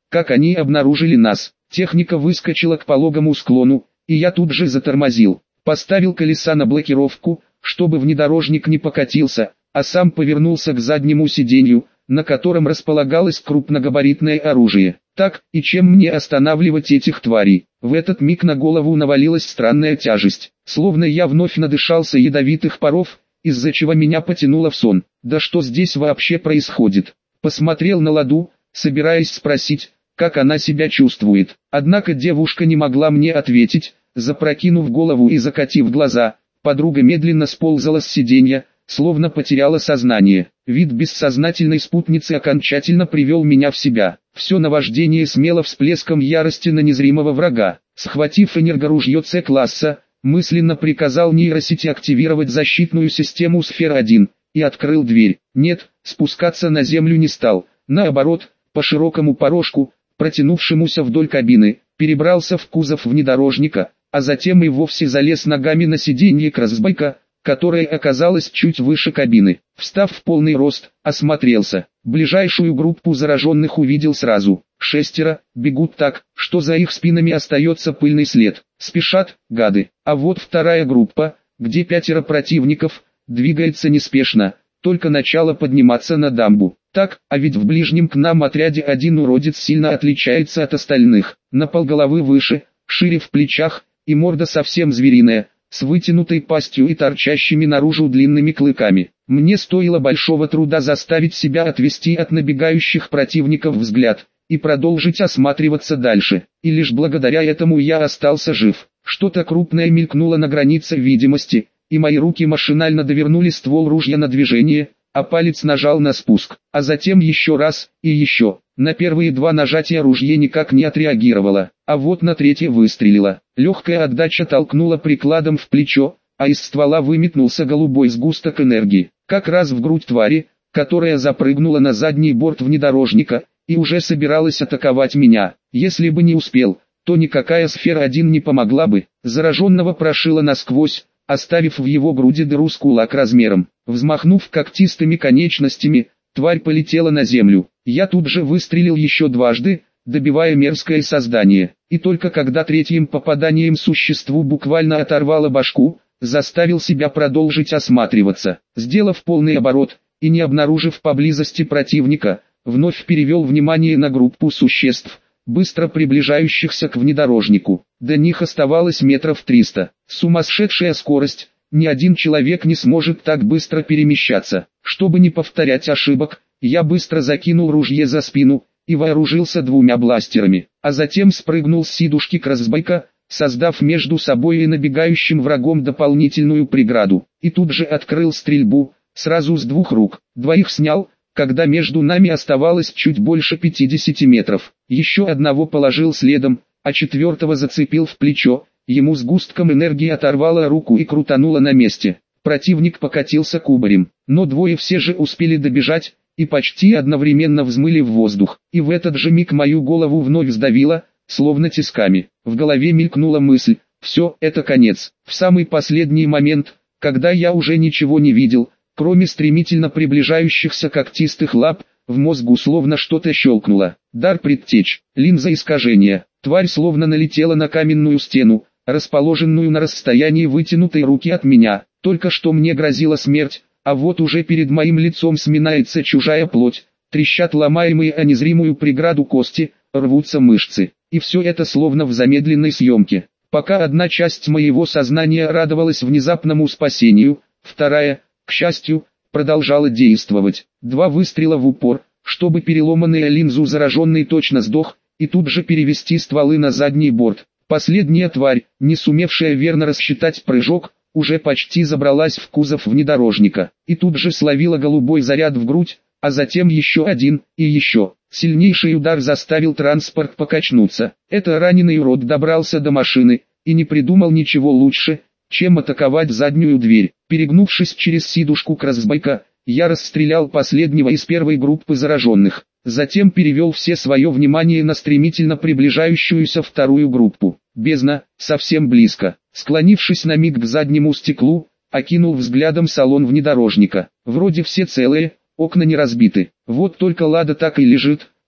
как они обнаружили нас. Техника выскочила к пологому склону, и я тут же затормозил. Поставил колеса на блокировку, чтобы внедорожник не покатился, а сам повернулся к заднему сиденью, на котором располагалось крупногабаритное оружие. Так, и чем мне останавливать этих тварей? В этот миг на голову навалилась странная тяжесть, словно я вновь надышался ядовитых паров, из-за чего меня потянуло в сон. Да что здесь вообще происходит? Посмотрел на Ладу, собираясь спросить, как она себя чувствует. Однако девушка не могла мне ответить. Запрокинув голову и закатив глаза, подруга медленно сползала с сиденья, словно потеряла сознание. Вид бессознательной спутницы окончательно привел меня в себя. Все наваждение смело всплеском ярости на незримого врага. Схватив энергоружье С-класса, мысленно приказал нейросети активировать защитную систему Сфера-1, и открыл дверь. Нет, спускаться на землю не стал. Наоборот, по широкому порожку, протянувшемуся вдоль кабины, перебрался в кузов внедорожника, а затем и вовсе залез ногами на сиденье кроссбайка, которое оказалось чуть выше кабины. Встав в полный рост, осмотрелся. Ближайшую группу зараженных увидел сразу. 6, бегут так, что за их спинами остается пыльный след. Спешат, гады. А вот вторая группа, где 5 противников, двигается неспешно, только начало подниматься на дамбу. Так, а ведь в ближнем к нам отряде один уродец сильно отличается от остальных. На полголовы выше, шире в плечах, и морда совсем звериная, с вытянутой пастью и торчащими наружу длинными клыками. Мне стоило большого труда заставить себя отвести от набегающих противников взгляд, и продолжить осматриваться дальше, и лишь благодаря этому я остался жив. Что-то крупное мелькнуло на границе видимости, и мои руки машинально довернули ствол ружья на движение, а палец нажал на спуск, а затем еще раз, и еще. На первые 2 нажатия ружье никак не отреагировало, а вот на третье выстрелило. Легкая отдача толкнула прикладом в плечо, а из ствола выметнулся голубой сгусток энергии, как раз в грудь твари, которая запрыгнула на задний борт внедорожника, и уже собиралась атаковать меня. Если бы не успел, то никакая Сфера-1 не помогла бы. Зараженного прошила насквозь, оставив в его груди дыру с кулак размером. Взмахнув когтистыми конечностями, тварь полетела на землю. Я тут же выстрелил еще дважды, добивая мерзкое создание, и только когда третьим попаданием существу буквально оторвало башку, заставил себя продолжить осматриваться. Сделав полный оборот, и не обнаружив поблизости противника, вновь перевел внимание на группу существ, быстро приближающихся к внедорожнику. До них оставалось метров 300. Сумасшедшая скорость, ни один человек не сможет так быстро перемещаться. Чтобы не повторять ошибок, я быстро закинул ружье за спину, и вооружился 2 бластерами, а затем спрыгнул с сидушки кроссбайка, создав между собой и набегающим врагом дополнительную преграду, и тут же открыл стрельбу, сразу с 2 рук. 2 снял, когда между нами оставалось чуть больше 50 метров, еще 1 положил следом, а 4 зацепил в плечо, ему сгустком энергии оторвало руку и крутануло на месте. Противник покатился кубарем, но 2 все же успели добежать, и почти одновременно взмыли в воздух, и в этот же миг мою голову вновь сдавило, словно тисками. В голове мелькнула мысль: все, это конец. В самый последний момент, когда я уже ничего не видел, кроме стремительно приближающихся когтистых лап, в мозгу словно что-то щелкнуло. Дар предтеч, линза искажения. Тварь словно налетела на каменную стену, расположенную на расстоянии вытянутой руки от меня. Только что мне грозила смерть, а вот уже перед моим лицом сминается чужая плоть, трещат ломаемые о незримую преграду кости, рвутся мышцы. И все это словно в замедленной съемке. Пока одна часть моего сознания радовалась внезапному спасению, вторая, к счастью, продолжала действовать. 2 выстрела в упор, чтобы переломанная линзу зараженный точно сдох, и тут же перевести стволы на задний борт. Последняя тварь, не сумевшая верно рассчитать прыжок, уже почти забралась в кузов внедорожника, и тут же словила голубой заряд в грудь, а затем еще один, и еще. Сильнейший удар заставил транспорт покачнуться. Это раненый урод добрался до машины, и не придумал ничего лучше, чем атаковать заднюю дверь. Перегнувшись через сидушку кроссбайка, я расстрелял последнего из первой группы зараженных. Затем перевел все свое внимание на стремительно приближающуюся вторую группу. Бездна, совсем близко. Склонившись на миг к заднему стеклу, окинул взглядом салон внедорожника. Вроде все целые, окна не разбиты. Вот только Лада так и лежит,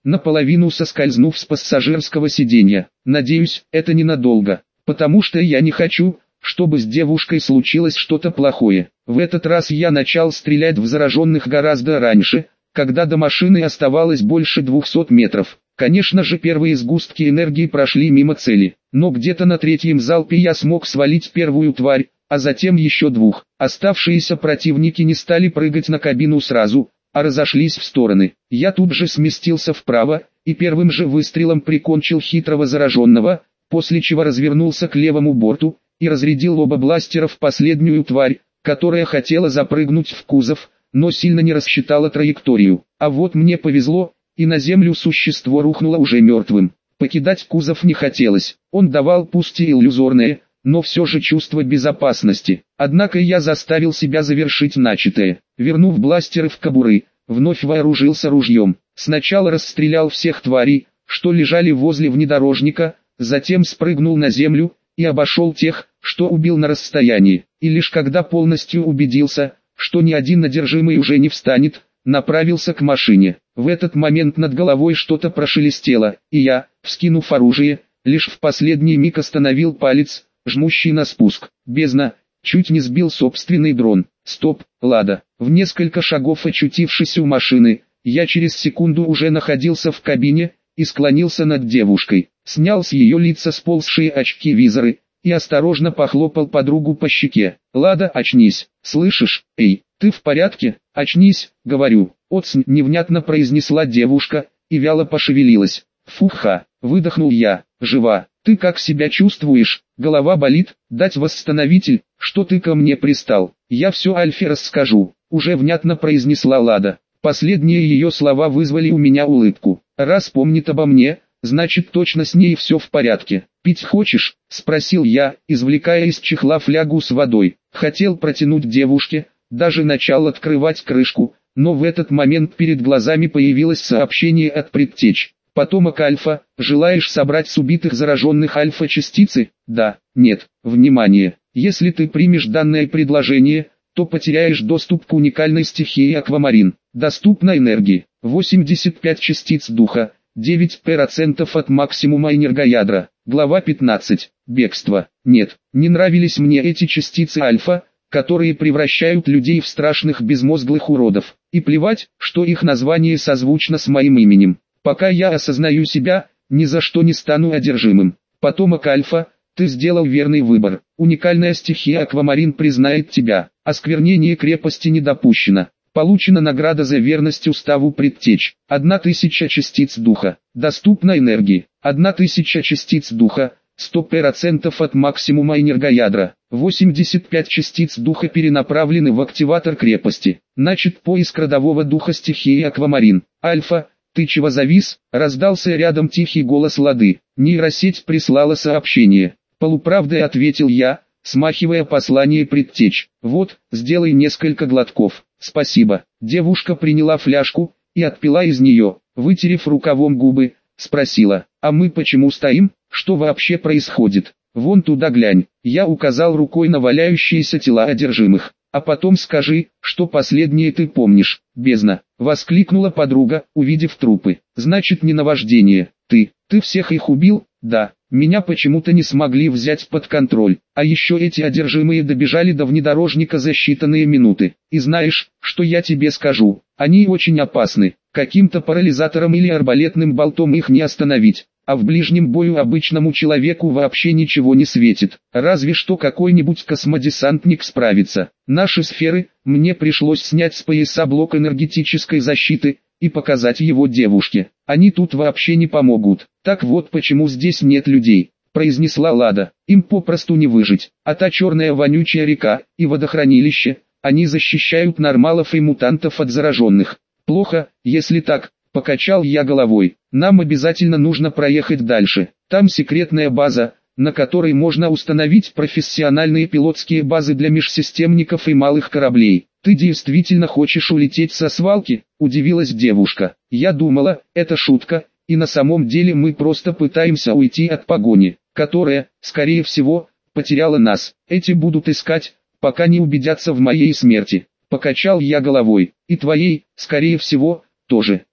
наполовину соскользнув с пассажирского сиденья. Надеюсь, это ненадолго, потому что я не хочу, чтобы с девушкой случилось что-то плохое. В этот раз я начал стрелять в зараженных гораздо раньше, когда до машины оставалось больше 200 метров. Конечно же, первые сгустки энергии прошли мимо цели, но где-то на третьем залпе я смог свалить первую тварь, а затем еще двух. Оставшиеся противники не стали прыгать на кабину сразу, а разошлись в стороны. Я тут же сместился вправо, и первым же выстрелом прикончил хитрого зараженного, после чего развернулся к левому борту, и разрядил оба бластера в последнюю тварь, которая хотела запрыгнуть в кузов, но сильно не рассчитала траекторию. А вот мне повезло, и на землю существо рухнуло уже мертвым. Покидать кузов не хотелось, он давал пусть и иллюзорное, но все же чувство безопасности. Однако я заставил себя завершить начатое. Вернув бластеры в кобуры, вновь вооружился ружьем. Сначала расстрелял всех тварей, что лежали возле внедорожника, затем спрыгнул на землю и обошел тех, что убил на расстоянии. И лишь когда полностью убедился, что ни один одержимый уже не встанет, направился к машине. В этот момент над головой что-то прошелестело, и я, вскинув оружие, лишь в последний миг остановил палец, жмущий на спуск. Бездна, чуть не сбил собственный дрон. Стоп, Лада. В несколько шагов очутившись у машины, я через секунду уже находился в кабине и склонился над девушкой. Снял с ее лица сползшие очки-визоры и осторожно похлопал подругу по щеке. «Лада, очнись, слышишь? Эй, ты в порядке? Очнись, говорю». Невнятно произнесла девушка и вяло пошевелилась. «Фуха», выдохнул я. «Жива. Ты как себя чувствуешь? Голова болит? Дать восстановитель? Что ты ко мне пристал? Я все Альфе расскажу», уже внятно произнесла Лада. Последние ее слова вызвали у меня улыбку. «Раз помнит обо мне, значит точно с ней все в порядке. Пить хочешь?» – спросил я, извлекая из чехла флягу с водой. Хотел протянуть девушке, даже начал открывать крышку, но в этот момент перед глазами появилось сообщение от предтеч. «Потомок Альфа, желаешь собрать с убитых зараженных Альфа-частицы? Да, нет, внимание, если ты примешь данное предложение, то потеряешь доступ к уникальной стихии Аквамарин. Доступна энергии, 85 частиц духа, 9% от максимума энергоядра». Глава 15. Бегство. Нет, не нравились мне эти частицы Альфа, которые превращают людей в страшных безмозглых уродов. И плевать, что их название созвучно с моим именем. Пока я осознаю себя, ни за что не стану одержимым. Потомок Альфа, ты сделал верный выбор. Уникальная стихия Аквамарин признает тебя. Осквернение крепости не допущено. Получена награда за верность уставу предтеч. 1000 частиц духа. Доступна энергии. 1000 частиц духа. 100% от максимума энергоядра. 85 частиц духа перенаправлены в активатор крепости. Начат поиск родового духа стихии Аквамарин. Альфа, ты чего завис? Раздался рядом тихий голос Лады. Нейросеть прислала сообщение. Полуправдой ответил я, смахивая послание предтеч. Вот, сделай несколько глотков. Спасибо. Девушка приняла фляжку и отпила из нее, вытерев рукавом губы, спросила: а мы почему стоим? Что вообще происходит? Вон туда глянь. Я указал рукой на валяющиеся тела одержимых. А потом скажи, что последнее ты помнишь. Бездна, воскликнула подруга, увидев трупы. Значит, не наваждение. Ты всех их убил? Да. Меня почему-то не смогли взять под контроль. А еще эти одержимые добежали до внедорожника за считанные минуты. И знаешь, что я тебе скажу? Они очень опасны. Каким-то парализатором или арбалетным болтом их не остановить. А в ближнем бою обычному человеку вообще ничего не светит. Разве что какой-нибудь космодесантник справится. Наши сферы, мне пришлось снять с пояса блок энергетической защиты и показать его девушке. Они тут вообще не помогут. Так вот почему здесь нет людей, произнесла Лада. Им попросту не выжить. А та черная вонючая река и водохранилище, они защищают нормалов и мутантов от зараженных. Плохо, если так, покачал я головой. Нам обязательно нужно проехать дальше. Там секретная база, на которой можно установить профессиональные пилотские базы для межсистемников и малых кораблей. Ты действительно хочешь улететь со свалки? Удивилась девушка. Я думала, это шутка, и на самом деле мы просто пытаемся уйти от погони, которая, скорее всего, потеряла нас. Эти будут искать, пока не убедятся в моей смерти. Покачал я головой. И твоей, скорее всего, тоже.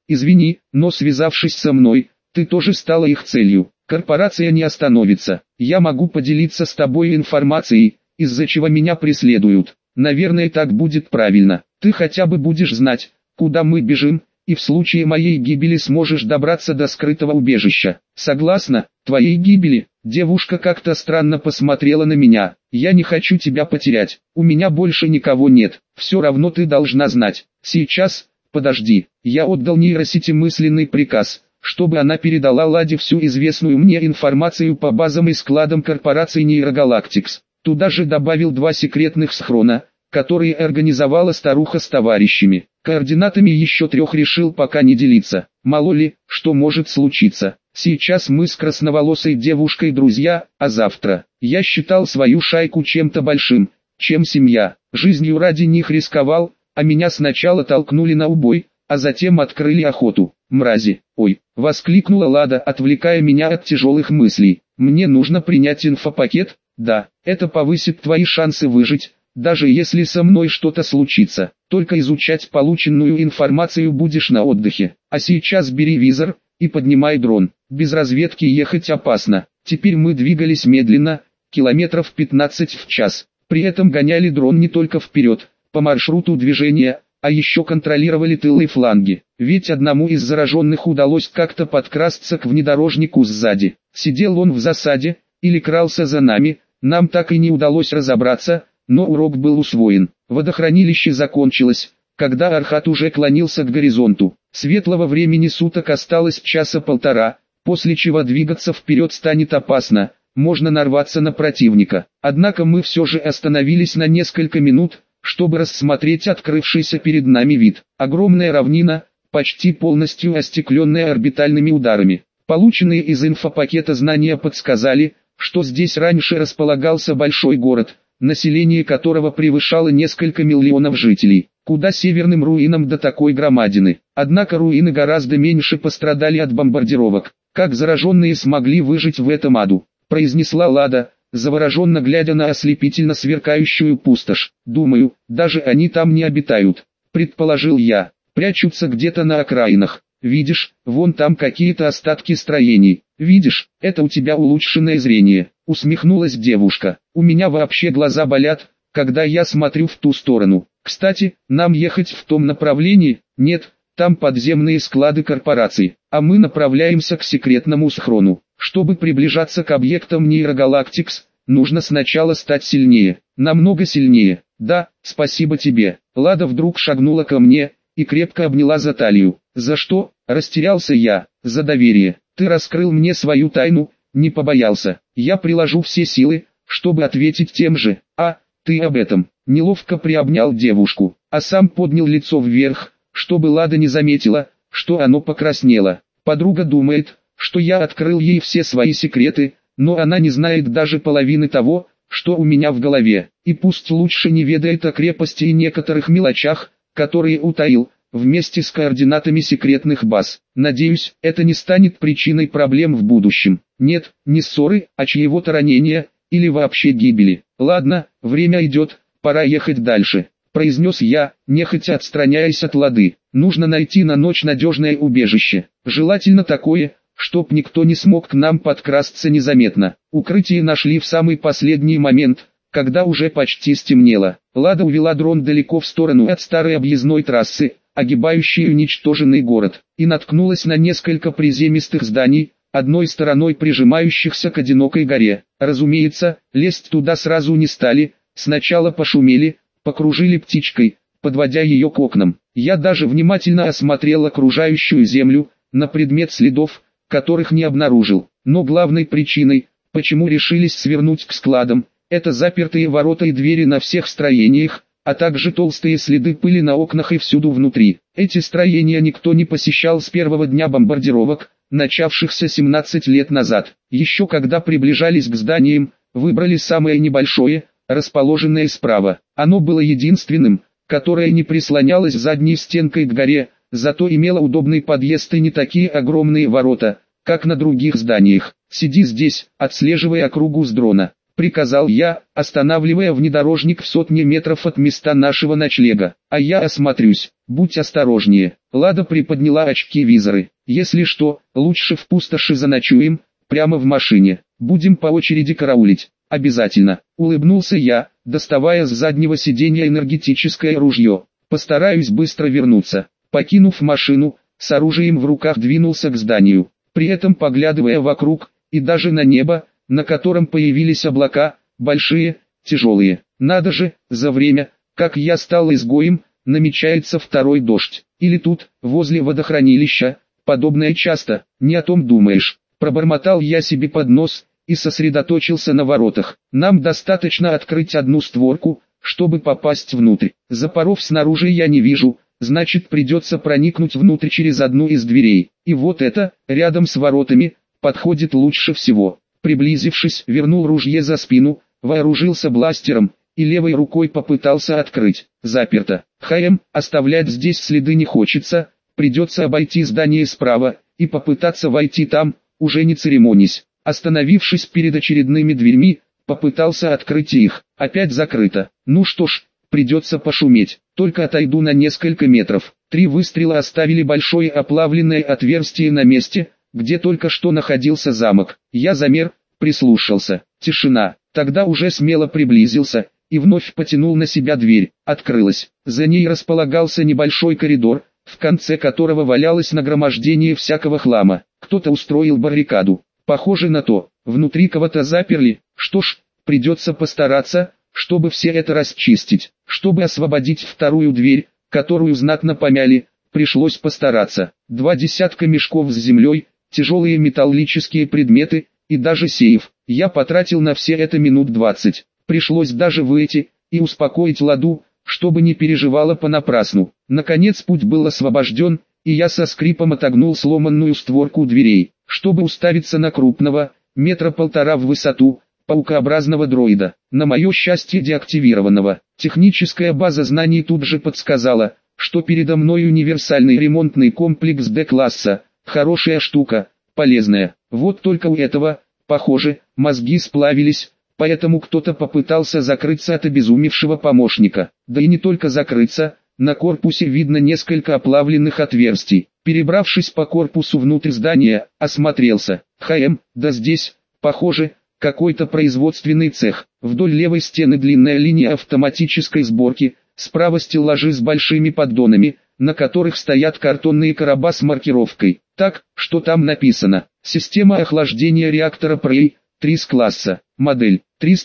Извини, но связавшись со мной, ты тоже стала их целью. Корпорация не остановится. Я могу поделиться с тобой информацией, из-за чего меня преследуют. Наверное, так будет правильно. Ты хотя бы будешь знать, куда мы бежим, и в случае моей гибели сможешь добраться до скрытого убежища. Согласна, твоей гибели? Девушка как-то странно посмотрела на меня. Я не хочу тебя потерять. У меня больше никого нет. Все равно ты должна знать. Сейчас, подожди. Я отдал нейросети мысленный приказ, чтобы она передала Ладе всю известную мне информацию по базам и складам корпорации Нейрогалактикс. Туда же добавил 2 секретных схрона, которые организовала старуха с товарищами. Координатами еще 3 решил пока не делиться. Мало ли, что может случиться. Сейчас мы с красноволосой девушкой друзья, а завтра я считал свою шайку чем-то большим, чем семья. Жизнью ради них рисковал, а меня сначала толкнули на убой, а затем открыли охоту. Мрази, ой, воскликнула Лада, отвлекая меня от тяжелых мыслей. Мне нужно принять инфопакет? Да, это повысит твои шансы выжить, даже если со мной что-то случится. Только изучать полученную информацию будешь на отдыхе. А сейчас бери визор и поднимай дрон. Без разведки ехать опасно. Теперь мы двигались медленно, километров 15 в час. При этом гоняли дрон не только вперед, по маршруту движения, а еще контролировали тылы и фланги. Ведь одному из зараженных удалось как-то подкрасться к внедорожнику сзади. Сидел он в засаде, или крался за нами, нам так и не удалось разобраться, но урок был усвоен. Водохранилище закончилось, когда Архат уже клонился к горизонту. Светлого времени суток осталось часа полтора, после чего двигаться вперед станет опасно, можно нарваться на противника. Однако мы все же остановились на несколько минут, чтобы рассмотреть открывшийся перед нами вид. Огромная равнина, почти полностью остекленная орбитальными ударами. Полученные из инфопакета знания подсказали, что здесь раньше располагался большой город, население которого превышало несколько миллионов жителей. Куда северным руинам до такой громадины. Однако руины гораздо меньше пострадали от бомбардировок. Как зараженные смогли выжить в этом аду, произнесла Лада, завороженно глядя на ослепительно сверкающую пустошь. Думаю, даже они там не обитают, предположил я. Прячутся где-то на окраинах. Видишь, вон там какие-то остатки строений. Видишь, это у тебя улучшенное зрение, усмехнулась девушка. У меня вообще глаза болят, когда я смотрю в ту сторону. Кстати, нам ехать в том направлении? Нет, там подземные склады корпораций, а мы направляемся к секретному схрону. Чтобы приближаться к объектам Нейрогалактикс, нужно сначала стать сильнее, намного сильнее. Да, спасибо тебе. Лада вдруг шагнула ко мне и крепко обняла за талию. За что? Растерялся я. За доверие. Ты раскрыл мне свою тайну, не побоялся. Я приложу все силы, чтобы ответить тем же. А, ты об этом. Неловко приобнял девушку, а сам поднял лицо вверх, чтобы Лада не заметила, что оно покраснело. Подруга думает, что я открыл ей все свои секреты, но она не знает даже половины того, что у меня в голове. И пусть лучше не ведает о крепости и некоторых мелочах, которые утаил, вместе с координатами секретных баз. Надеюсь, это не станет причиной проблем в будущем. Нет, не ссоры, а чьего-то ранения, или вообще гибели. Ладно, время идет, пора ехать дальше, произнес я, нехотя отстраняясь от Лады. Нужно найти на ночь надежное убежище. Желательно такое, чтоб никто не смог к нам подкрасться незаметно. Укрытие нашли в самый последний момент, когда уже почти стемнело. Лада увела дрон далеко в сторону от старой объездной трассы, огибающей уничтоженный город, и наткнулась на несколько приземистых зданий, одной стороной прижимающихся к одинокой горе. Разумеется, лезть туда сразу не стали, сначала пошумели, покружили птичкой, подводя ее к окнам. Я даже внимательно осмотрел окружающую землю, на предмет следов, которых не обнаружил. Но главной причиной, почему решились свернуть к складам, это запертые ворота и двери на всех строениях, а также толстые следы пыли на окнах и всюду внутри. Эти строения никто не посещал с первого дня бомбардировок, начавшихся 17 лет назад. Еще когда приближались к зданиям, выбрали самое небольшое, расположенное справа. Оно было единственным, которое не прислонялось задней стенкой к горе, зато имело удобный подъезд и не такие огромные ворота, как на других зданиях. «Сиди здесь, отслеживая округу с дрона», приказал я, останавливая внедорожник в сотне метров от места нашего ночлега. А я осмотрюсь, будь осторожнее. Лада приподняла очки-визоры. Если что, лучше в пустоши заночуем, прямо в машине. Будем по очереди караулить. Обязательно, улыбнулся я, доставая с заднего сиденья энергетическое ружье. Постараюсь быстро вернуться. Покинув машину, с оружием в руках двинулся к зданию, при этом поглядывая вокруг, и даже на небо, на котором появились облака, большие, тяжелые. Надо же, за время, как я стал изгоем, намечается второй дождь. Или тут, возле водохранилища, подобное часто, не о том думаешь. Пробормотал я себе под нос, и сосредоточился на воротах. Нам достаточно открыть одну створку, чтобы попасть внутрь. Запоров снаружи я не вижу, значит придется проникнуть внутрь через одну из дверей. И вот это, рядом с воротами, подходит лучше всего. Приблизившись, вернул ружье за спину, вооружился бластером, и левой рукой попытался открыть. Заперто. Оставлять здесь следы не хочется, придется обойти здание справа, и попытаться войти там, уже не церемонясь. Остановившись перед очередными дверьми, попытался открыть их. Опять закрыто. Ну что ж, придется пошуметь. Только отойду на несколько метров. 3 выстрела оставили большое оплавленное отверстие на месте, где только что находился замок. Я замер, прислушался. Тишина. Тогда уже смело приблизился, и вновь потянул на себя дверь. Открылась. За ней располагался небольшой коридор, в конце которого валялось нагромождение всякого хлама. Кто-то устроил баррикаду. Похоже на то, внутри кого-то заперли. Что ж, придется постараться, чтобы все это расчистить. Чтобы освободить вторую дверь, которую знатно помяли, пришлось постараться. 2 десятка мешков с землей, тяжелые металлические предметы, и даже сейф. Я потратил на все это минут 20. Пришлось даже выйти и успокоить Ладу, чтобы не переживала понапрасну. Наконец путь был освобожден, и я со скрипом отогнул сломанную створку дверей, чтобы уставиться на крупного, 1,5 метра в высоту, паукообразного дроида, на мое счастье деактивированного. Техническая база знаний тут же подсказала, что передо мной универсальный ремонтный комплекс Д-класса, хорошая штука, полезная. Вот только у этого, похоже, мозги сплавились, поэтому кто-то попытался закрыться от обезумевшего помощника. Да и не только закрыться, на корпусе видно несколько оплавленных отверстий. Перебравшись по корпусу внутрь здания, осмотрелся. Да здесь, похоже, какой-то производственный цех. Вдоль левой стены длинная линия автоматической сборки, справа стеллажи с большими поддонами, на которых стоят картонные короба с маркировкой. Так, что там написано? Система охлаждения реактора ПРЭЙ, 3 с класса, модель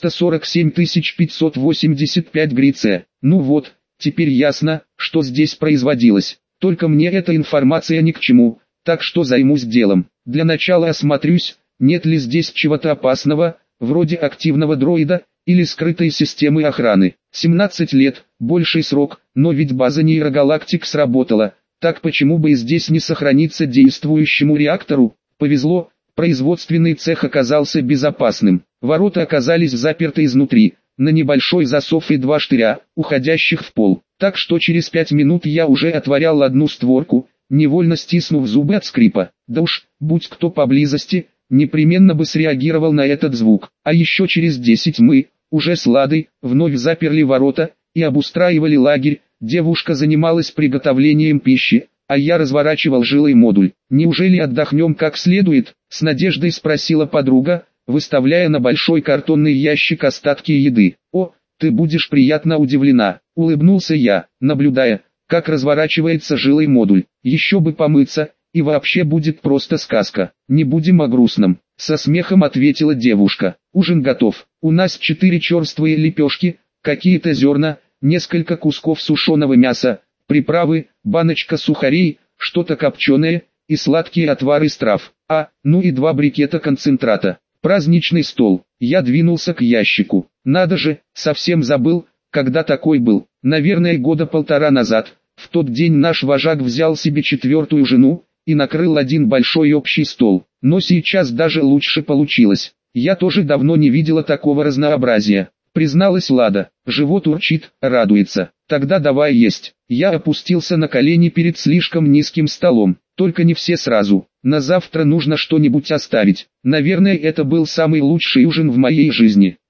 347585 ГРИЦ. Ну вот, теперь ясно, что здесь производилось. Только мне эта информация ни к чему, так что займусь делом. Для начала осмотрюсь, нет ли здесь чего-то опасного, вроде активного дроида, или скрытой системы охраны. 17 лет, больший срок, но ведь база нейрогалактик сработала, так почему бы и здесь не сохраниться действующему реактору? Повезло, производственный цех оказался безопасным. Ворота оказались заперты изнутри, на небольшой засов и 2 штыря, уходящих в пол. Так что через 5 минут я уже отворял одну створку, невольно стиснув зубы от скрипа. Да уж, будь кто поблизости, непременно бы среагировал на этот звук. А еще через 10 мы, уже с Ладой, вновь заперли ворота и обустраивали лагерь. Девушка занималась приготовлением пищи, а я разворачивал жилой модуль. «Неужели отдохнем как следует?» — с надеждой спросила подруга, выставляя на большой картонный ящик остатки еды. «О, ты будешь приятно удивлена», — улыбнулся я, наблюдая, как разворачивается жилой модуль. «Еще бы помыться, и вообще будет просто сказка. Не будем о грустном», — со смехом ответила девушка. «Ужин готов. У нас 4 черствые лепешки, какие-то зерна, несколько кусков сушеного мяса, приправы, баночка сухарей, что-то копченое, и сладкие отвары из трав. Ну и 2 брикета концентрата. Праздничный стол». Я двинулся к ящику. Надо же, совсем забыл, когда такой был. Наверное, 1,5 года назад. В тот день наш вожак взял себе 4-ю жену и накрыл один большой общий стол. Но сейчас даже лучше получилось. Я тоже давно не видела такого разнообразия, призналась Лада. Живот урчит, радуется. Тогда давай есть. Я опустился на колени перед слишком низким столом. Только не все сразу. На завтра нужно что-нибудь оставить. Наверное, это был самый лучший ужин в моей жизни.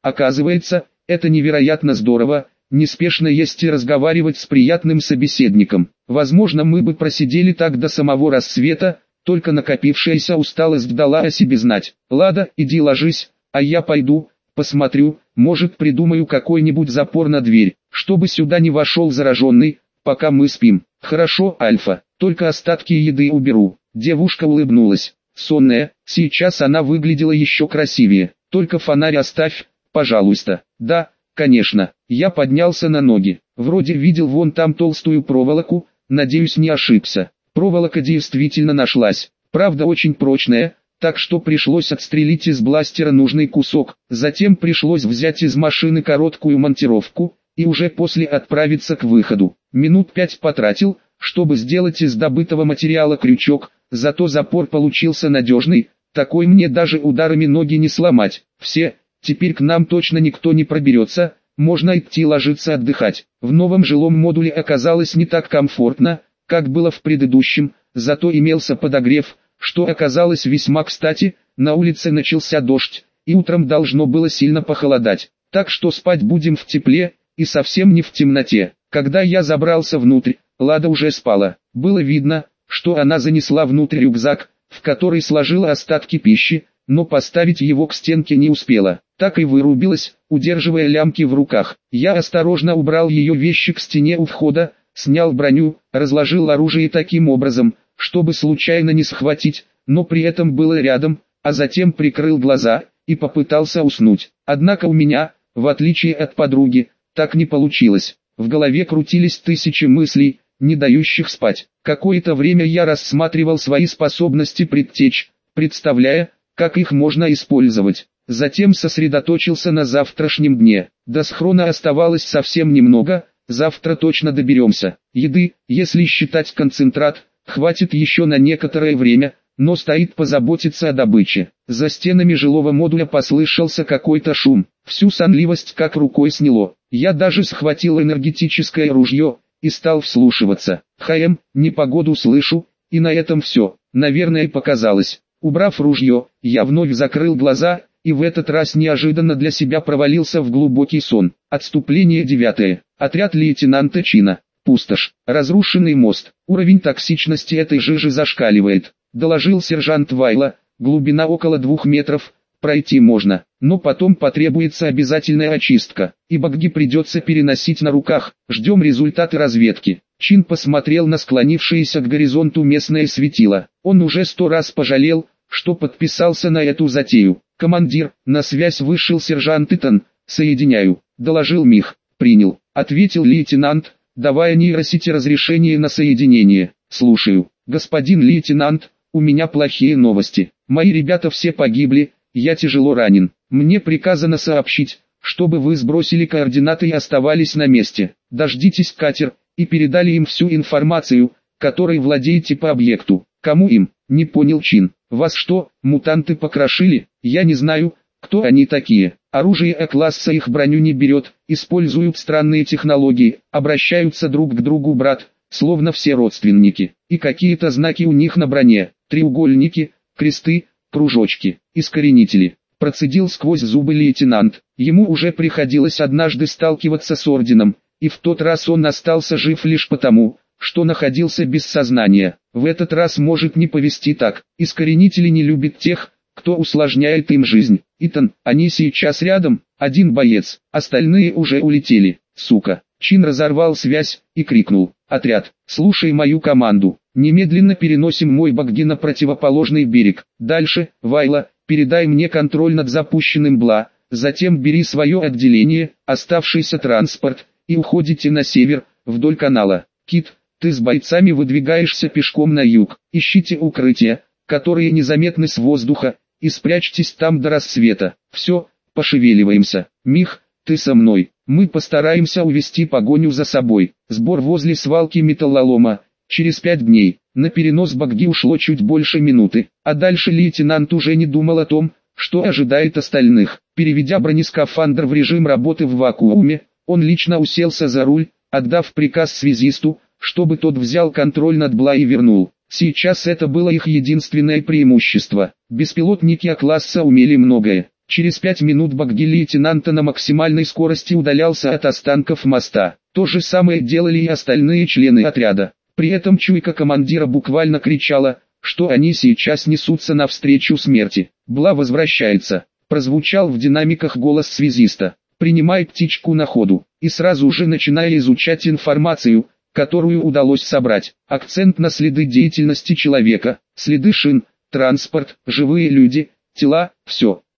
Оказывается, это невероятно здорово, неспешно есть и разговаривать с приятным собеседником. Возможно, мы бы просидели так до самого рассвета, только накопившаяся усталость дала о себе знать. Лада, иди ложись, а я пойду, посмотрю, может придумаю какой-нибудь запор на дверь, чтобы сюда не вошел зараженный, пока мы спим. Хорошо, Альфа, только остатки еды уберу. Девушка улыбнулась. Сонная, сейчас она выглядела еще красивее. Только фонарь оставь, пожалуйста. Да, конечно. Я поднялся на ноги. Вроде видел вон там толстую проволоку, надеюсь не ошибся. Проволока действительно нашлась. Правда очень прочная, так что пришлось отстрелить из бластера нужный кусок. Затем пришлось взять из машины короткую монтировку, и уже после отправиться к выходу. Минут 5 потратил, чтобы сделать из добытого материала крючок, зато запор получился надежный, такой мне даже ударами ноги не сломать. Все, теперь к нам точно никто не проберется, можно идти ложиться отдыхать. В новом жилом модуле оказалось не так комфортно, как было в предыдущем, зато имелся подогрев, что оказалось весьма кстати. На улице начался дождь, и утром должно было сильно похолодать, так что спать будем в тепле, и совсем не в темноте. Когда я забрался внутрь, Лада уже спала. Было видно, что она занесла внутрь рюкзак, в который сложила остатки пищи, но поставить его к стенке не успела. Так и вырубилась, удерживая лямки в руках. Я осторожно убрал ее вещи к стене у входа, снял броню, разложил оружие таким образом, чтобы случайно не схватить, но при этом было рядом, а затем прикрыл глаза и попытался уснуть. Однако у меня, в отличие от подруги, так не получилось. В голове крутились тысячи мыслей, не дающих спать. Какое-то время я рассматривал свои способности предтеч, представляя, как их можно использовать. Затем сосредоточился на завтрашнем дне. До схрона оставалось совсем немного, завтра точно доберемся. Еды, если считать концентрат, хватит еще на некоторое время, но стоит позаботиться о добыче. За стенами жилого модуля послышался какой-то шум. Всю сонливость как рукой сняло. Я даже схватил энергетическое ружье и стал вслушиваться. Непогоду слышу, и на этом все. Наверное, показалось. Убрав ружье, я вновь закрыл глаза, и в этот раз неожиданно для себя провалился в глубокий сон. Отступление 9. Отряд лейтенанта Чина. Пустошь. Разрушенный мост. Уровень токсичности этой жижи зашкаливает. Доложил сержант Вайла. Глубина около 2 метров. Пройти можно, но потом потребуется обязательная очистка, и багги придется переносить на руках. Ждем результаты разведки. Чин посмотрел на склонившееся к горизонту местное светило. Он уже 100 раз пожалел, что подписался на эту затею. «Командир, на связь вышел сержант Итан, соединяю», — доложил Мих. «Принял», — ответил лейтенант, давая нейросети разрешение на соединение. «Слушаю, господин лейтенант, у меня плохие новости. Мои ребята все погибли, я тяжело ранен. Мне приказано сообщить, чтобы вы сбросили координаты и оставались на месте. Дождитесь катер, и передали им всю информацию, которой владеете по объекту». «Кому им?» — не понял Чин. «Вас что, мутанты покрошили? Я не знаю, кто они такие. Оружие А-класса их броню не берет, используют странные технологии, обращаются друг к другу брат, словно все родственники. И какие-то знаки у них на броне, треугольники, кресты, кружочки, искоренители». Процедил сквозь зубы лейтенант. Ему уже приходилось однажды сталкиваться с орденом, и в тот раз он остался жив лишь потому, что находился без сознания. В этот раз может не повести так. Искоренители не любят тех, кто усложняет им жизнь. Итан, они сейчас рядом, один боец, остальные уже улетели. Сука. Чин разорвал связь и крикнул: «Отряд, слушай мою команду. Немедленно переносим мой багги на противоположный берег. Дальше, Вайла, передай мне контроль над запущенным БЛА, затем бери свое отделение, оставшийся транспорт, и уходите на север, вдоль канала. Кит, ты с бойцами выдвигаешься пешком на юг. Ищите укрытия, которые незаметны с воздуха, и спрячьтесь там до рассвета. Все, пошевеливаемся. Мих, ты со мной. Мы постараемся увести погоню за собой. Сбор возле свалки металлолома. Через 5 дней». На перенос багги ушло чуть больше минуты, а дальше лейтенант уже не думал о том, что ожидает остальных. Переведя бронескафандр в режим работы в вакууме, он лично уселся за руль, отдав приказ связисту, чтобы тот взял контроль над БЛА и вернул. Сейчас это было их единственное преимущество. Беспилотники А-класса умели многое. Через 5 минут багги лейтенанта на максимальной скорости удалялся от останков моста. То же самое делали и остальные члены отряда. При этом чуйка командира буквально кричала, что они сейчас несутся навстречу смерти. «Бла возвращается», — прозвучал в динамиках голос связиста. «Принимай птичку на ходу», и сразу же начиная изучать информацию, которую удалось собрать. Акцент на следы деятельности человека, следы шин, транспорт, живые люди, тела, все.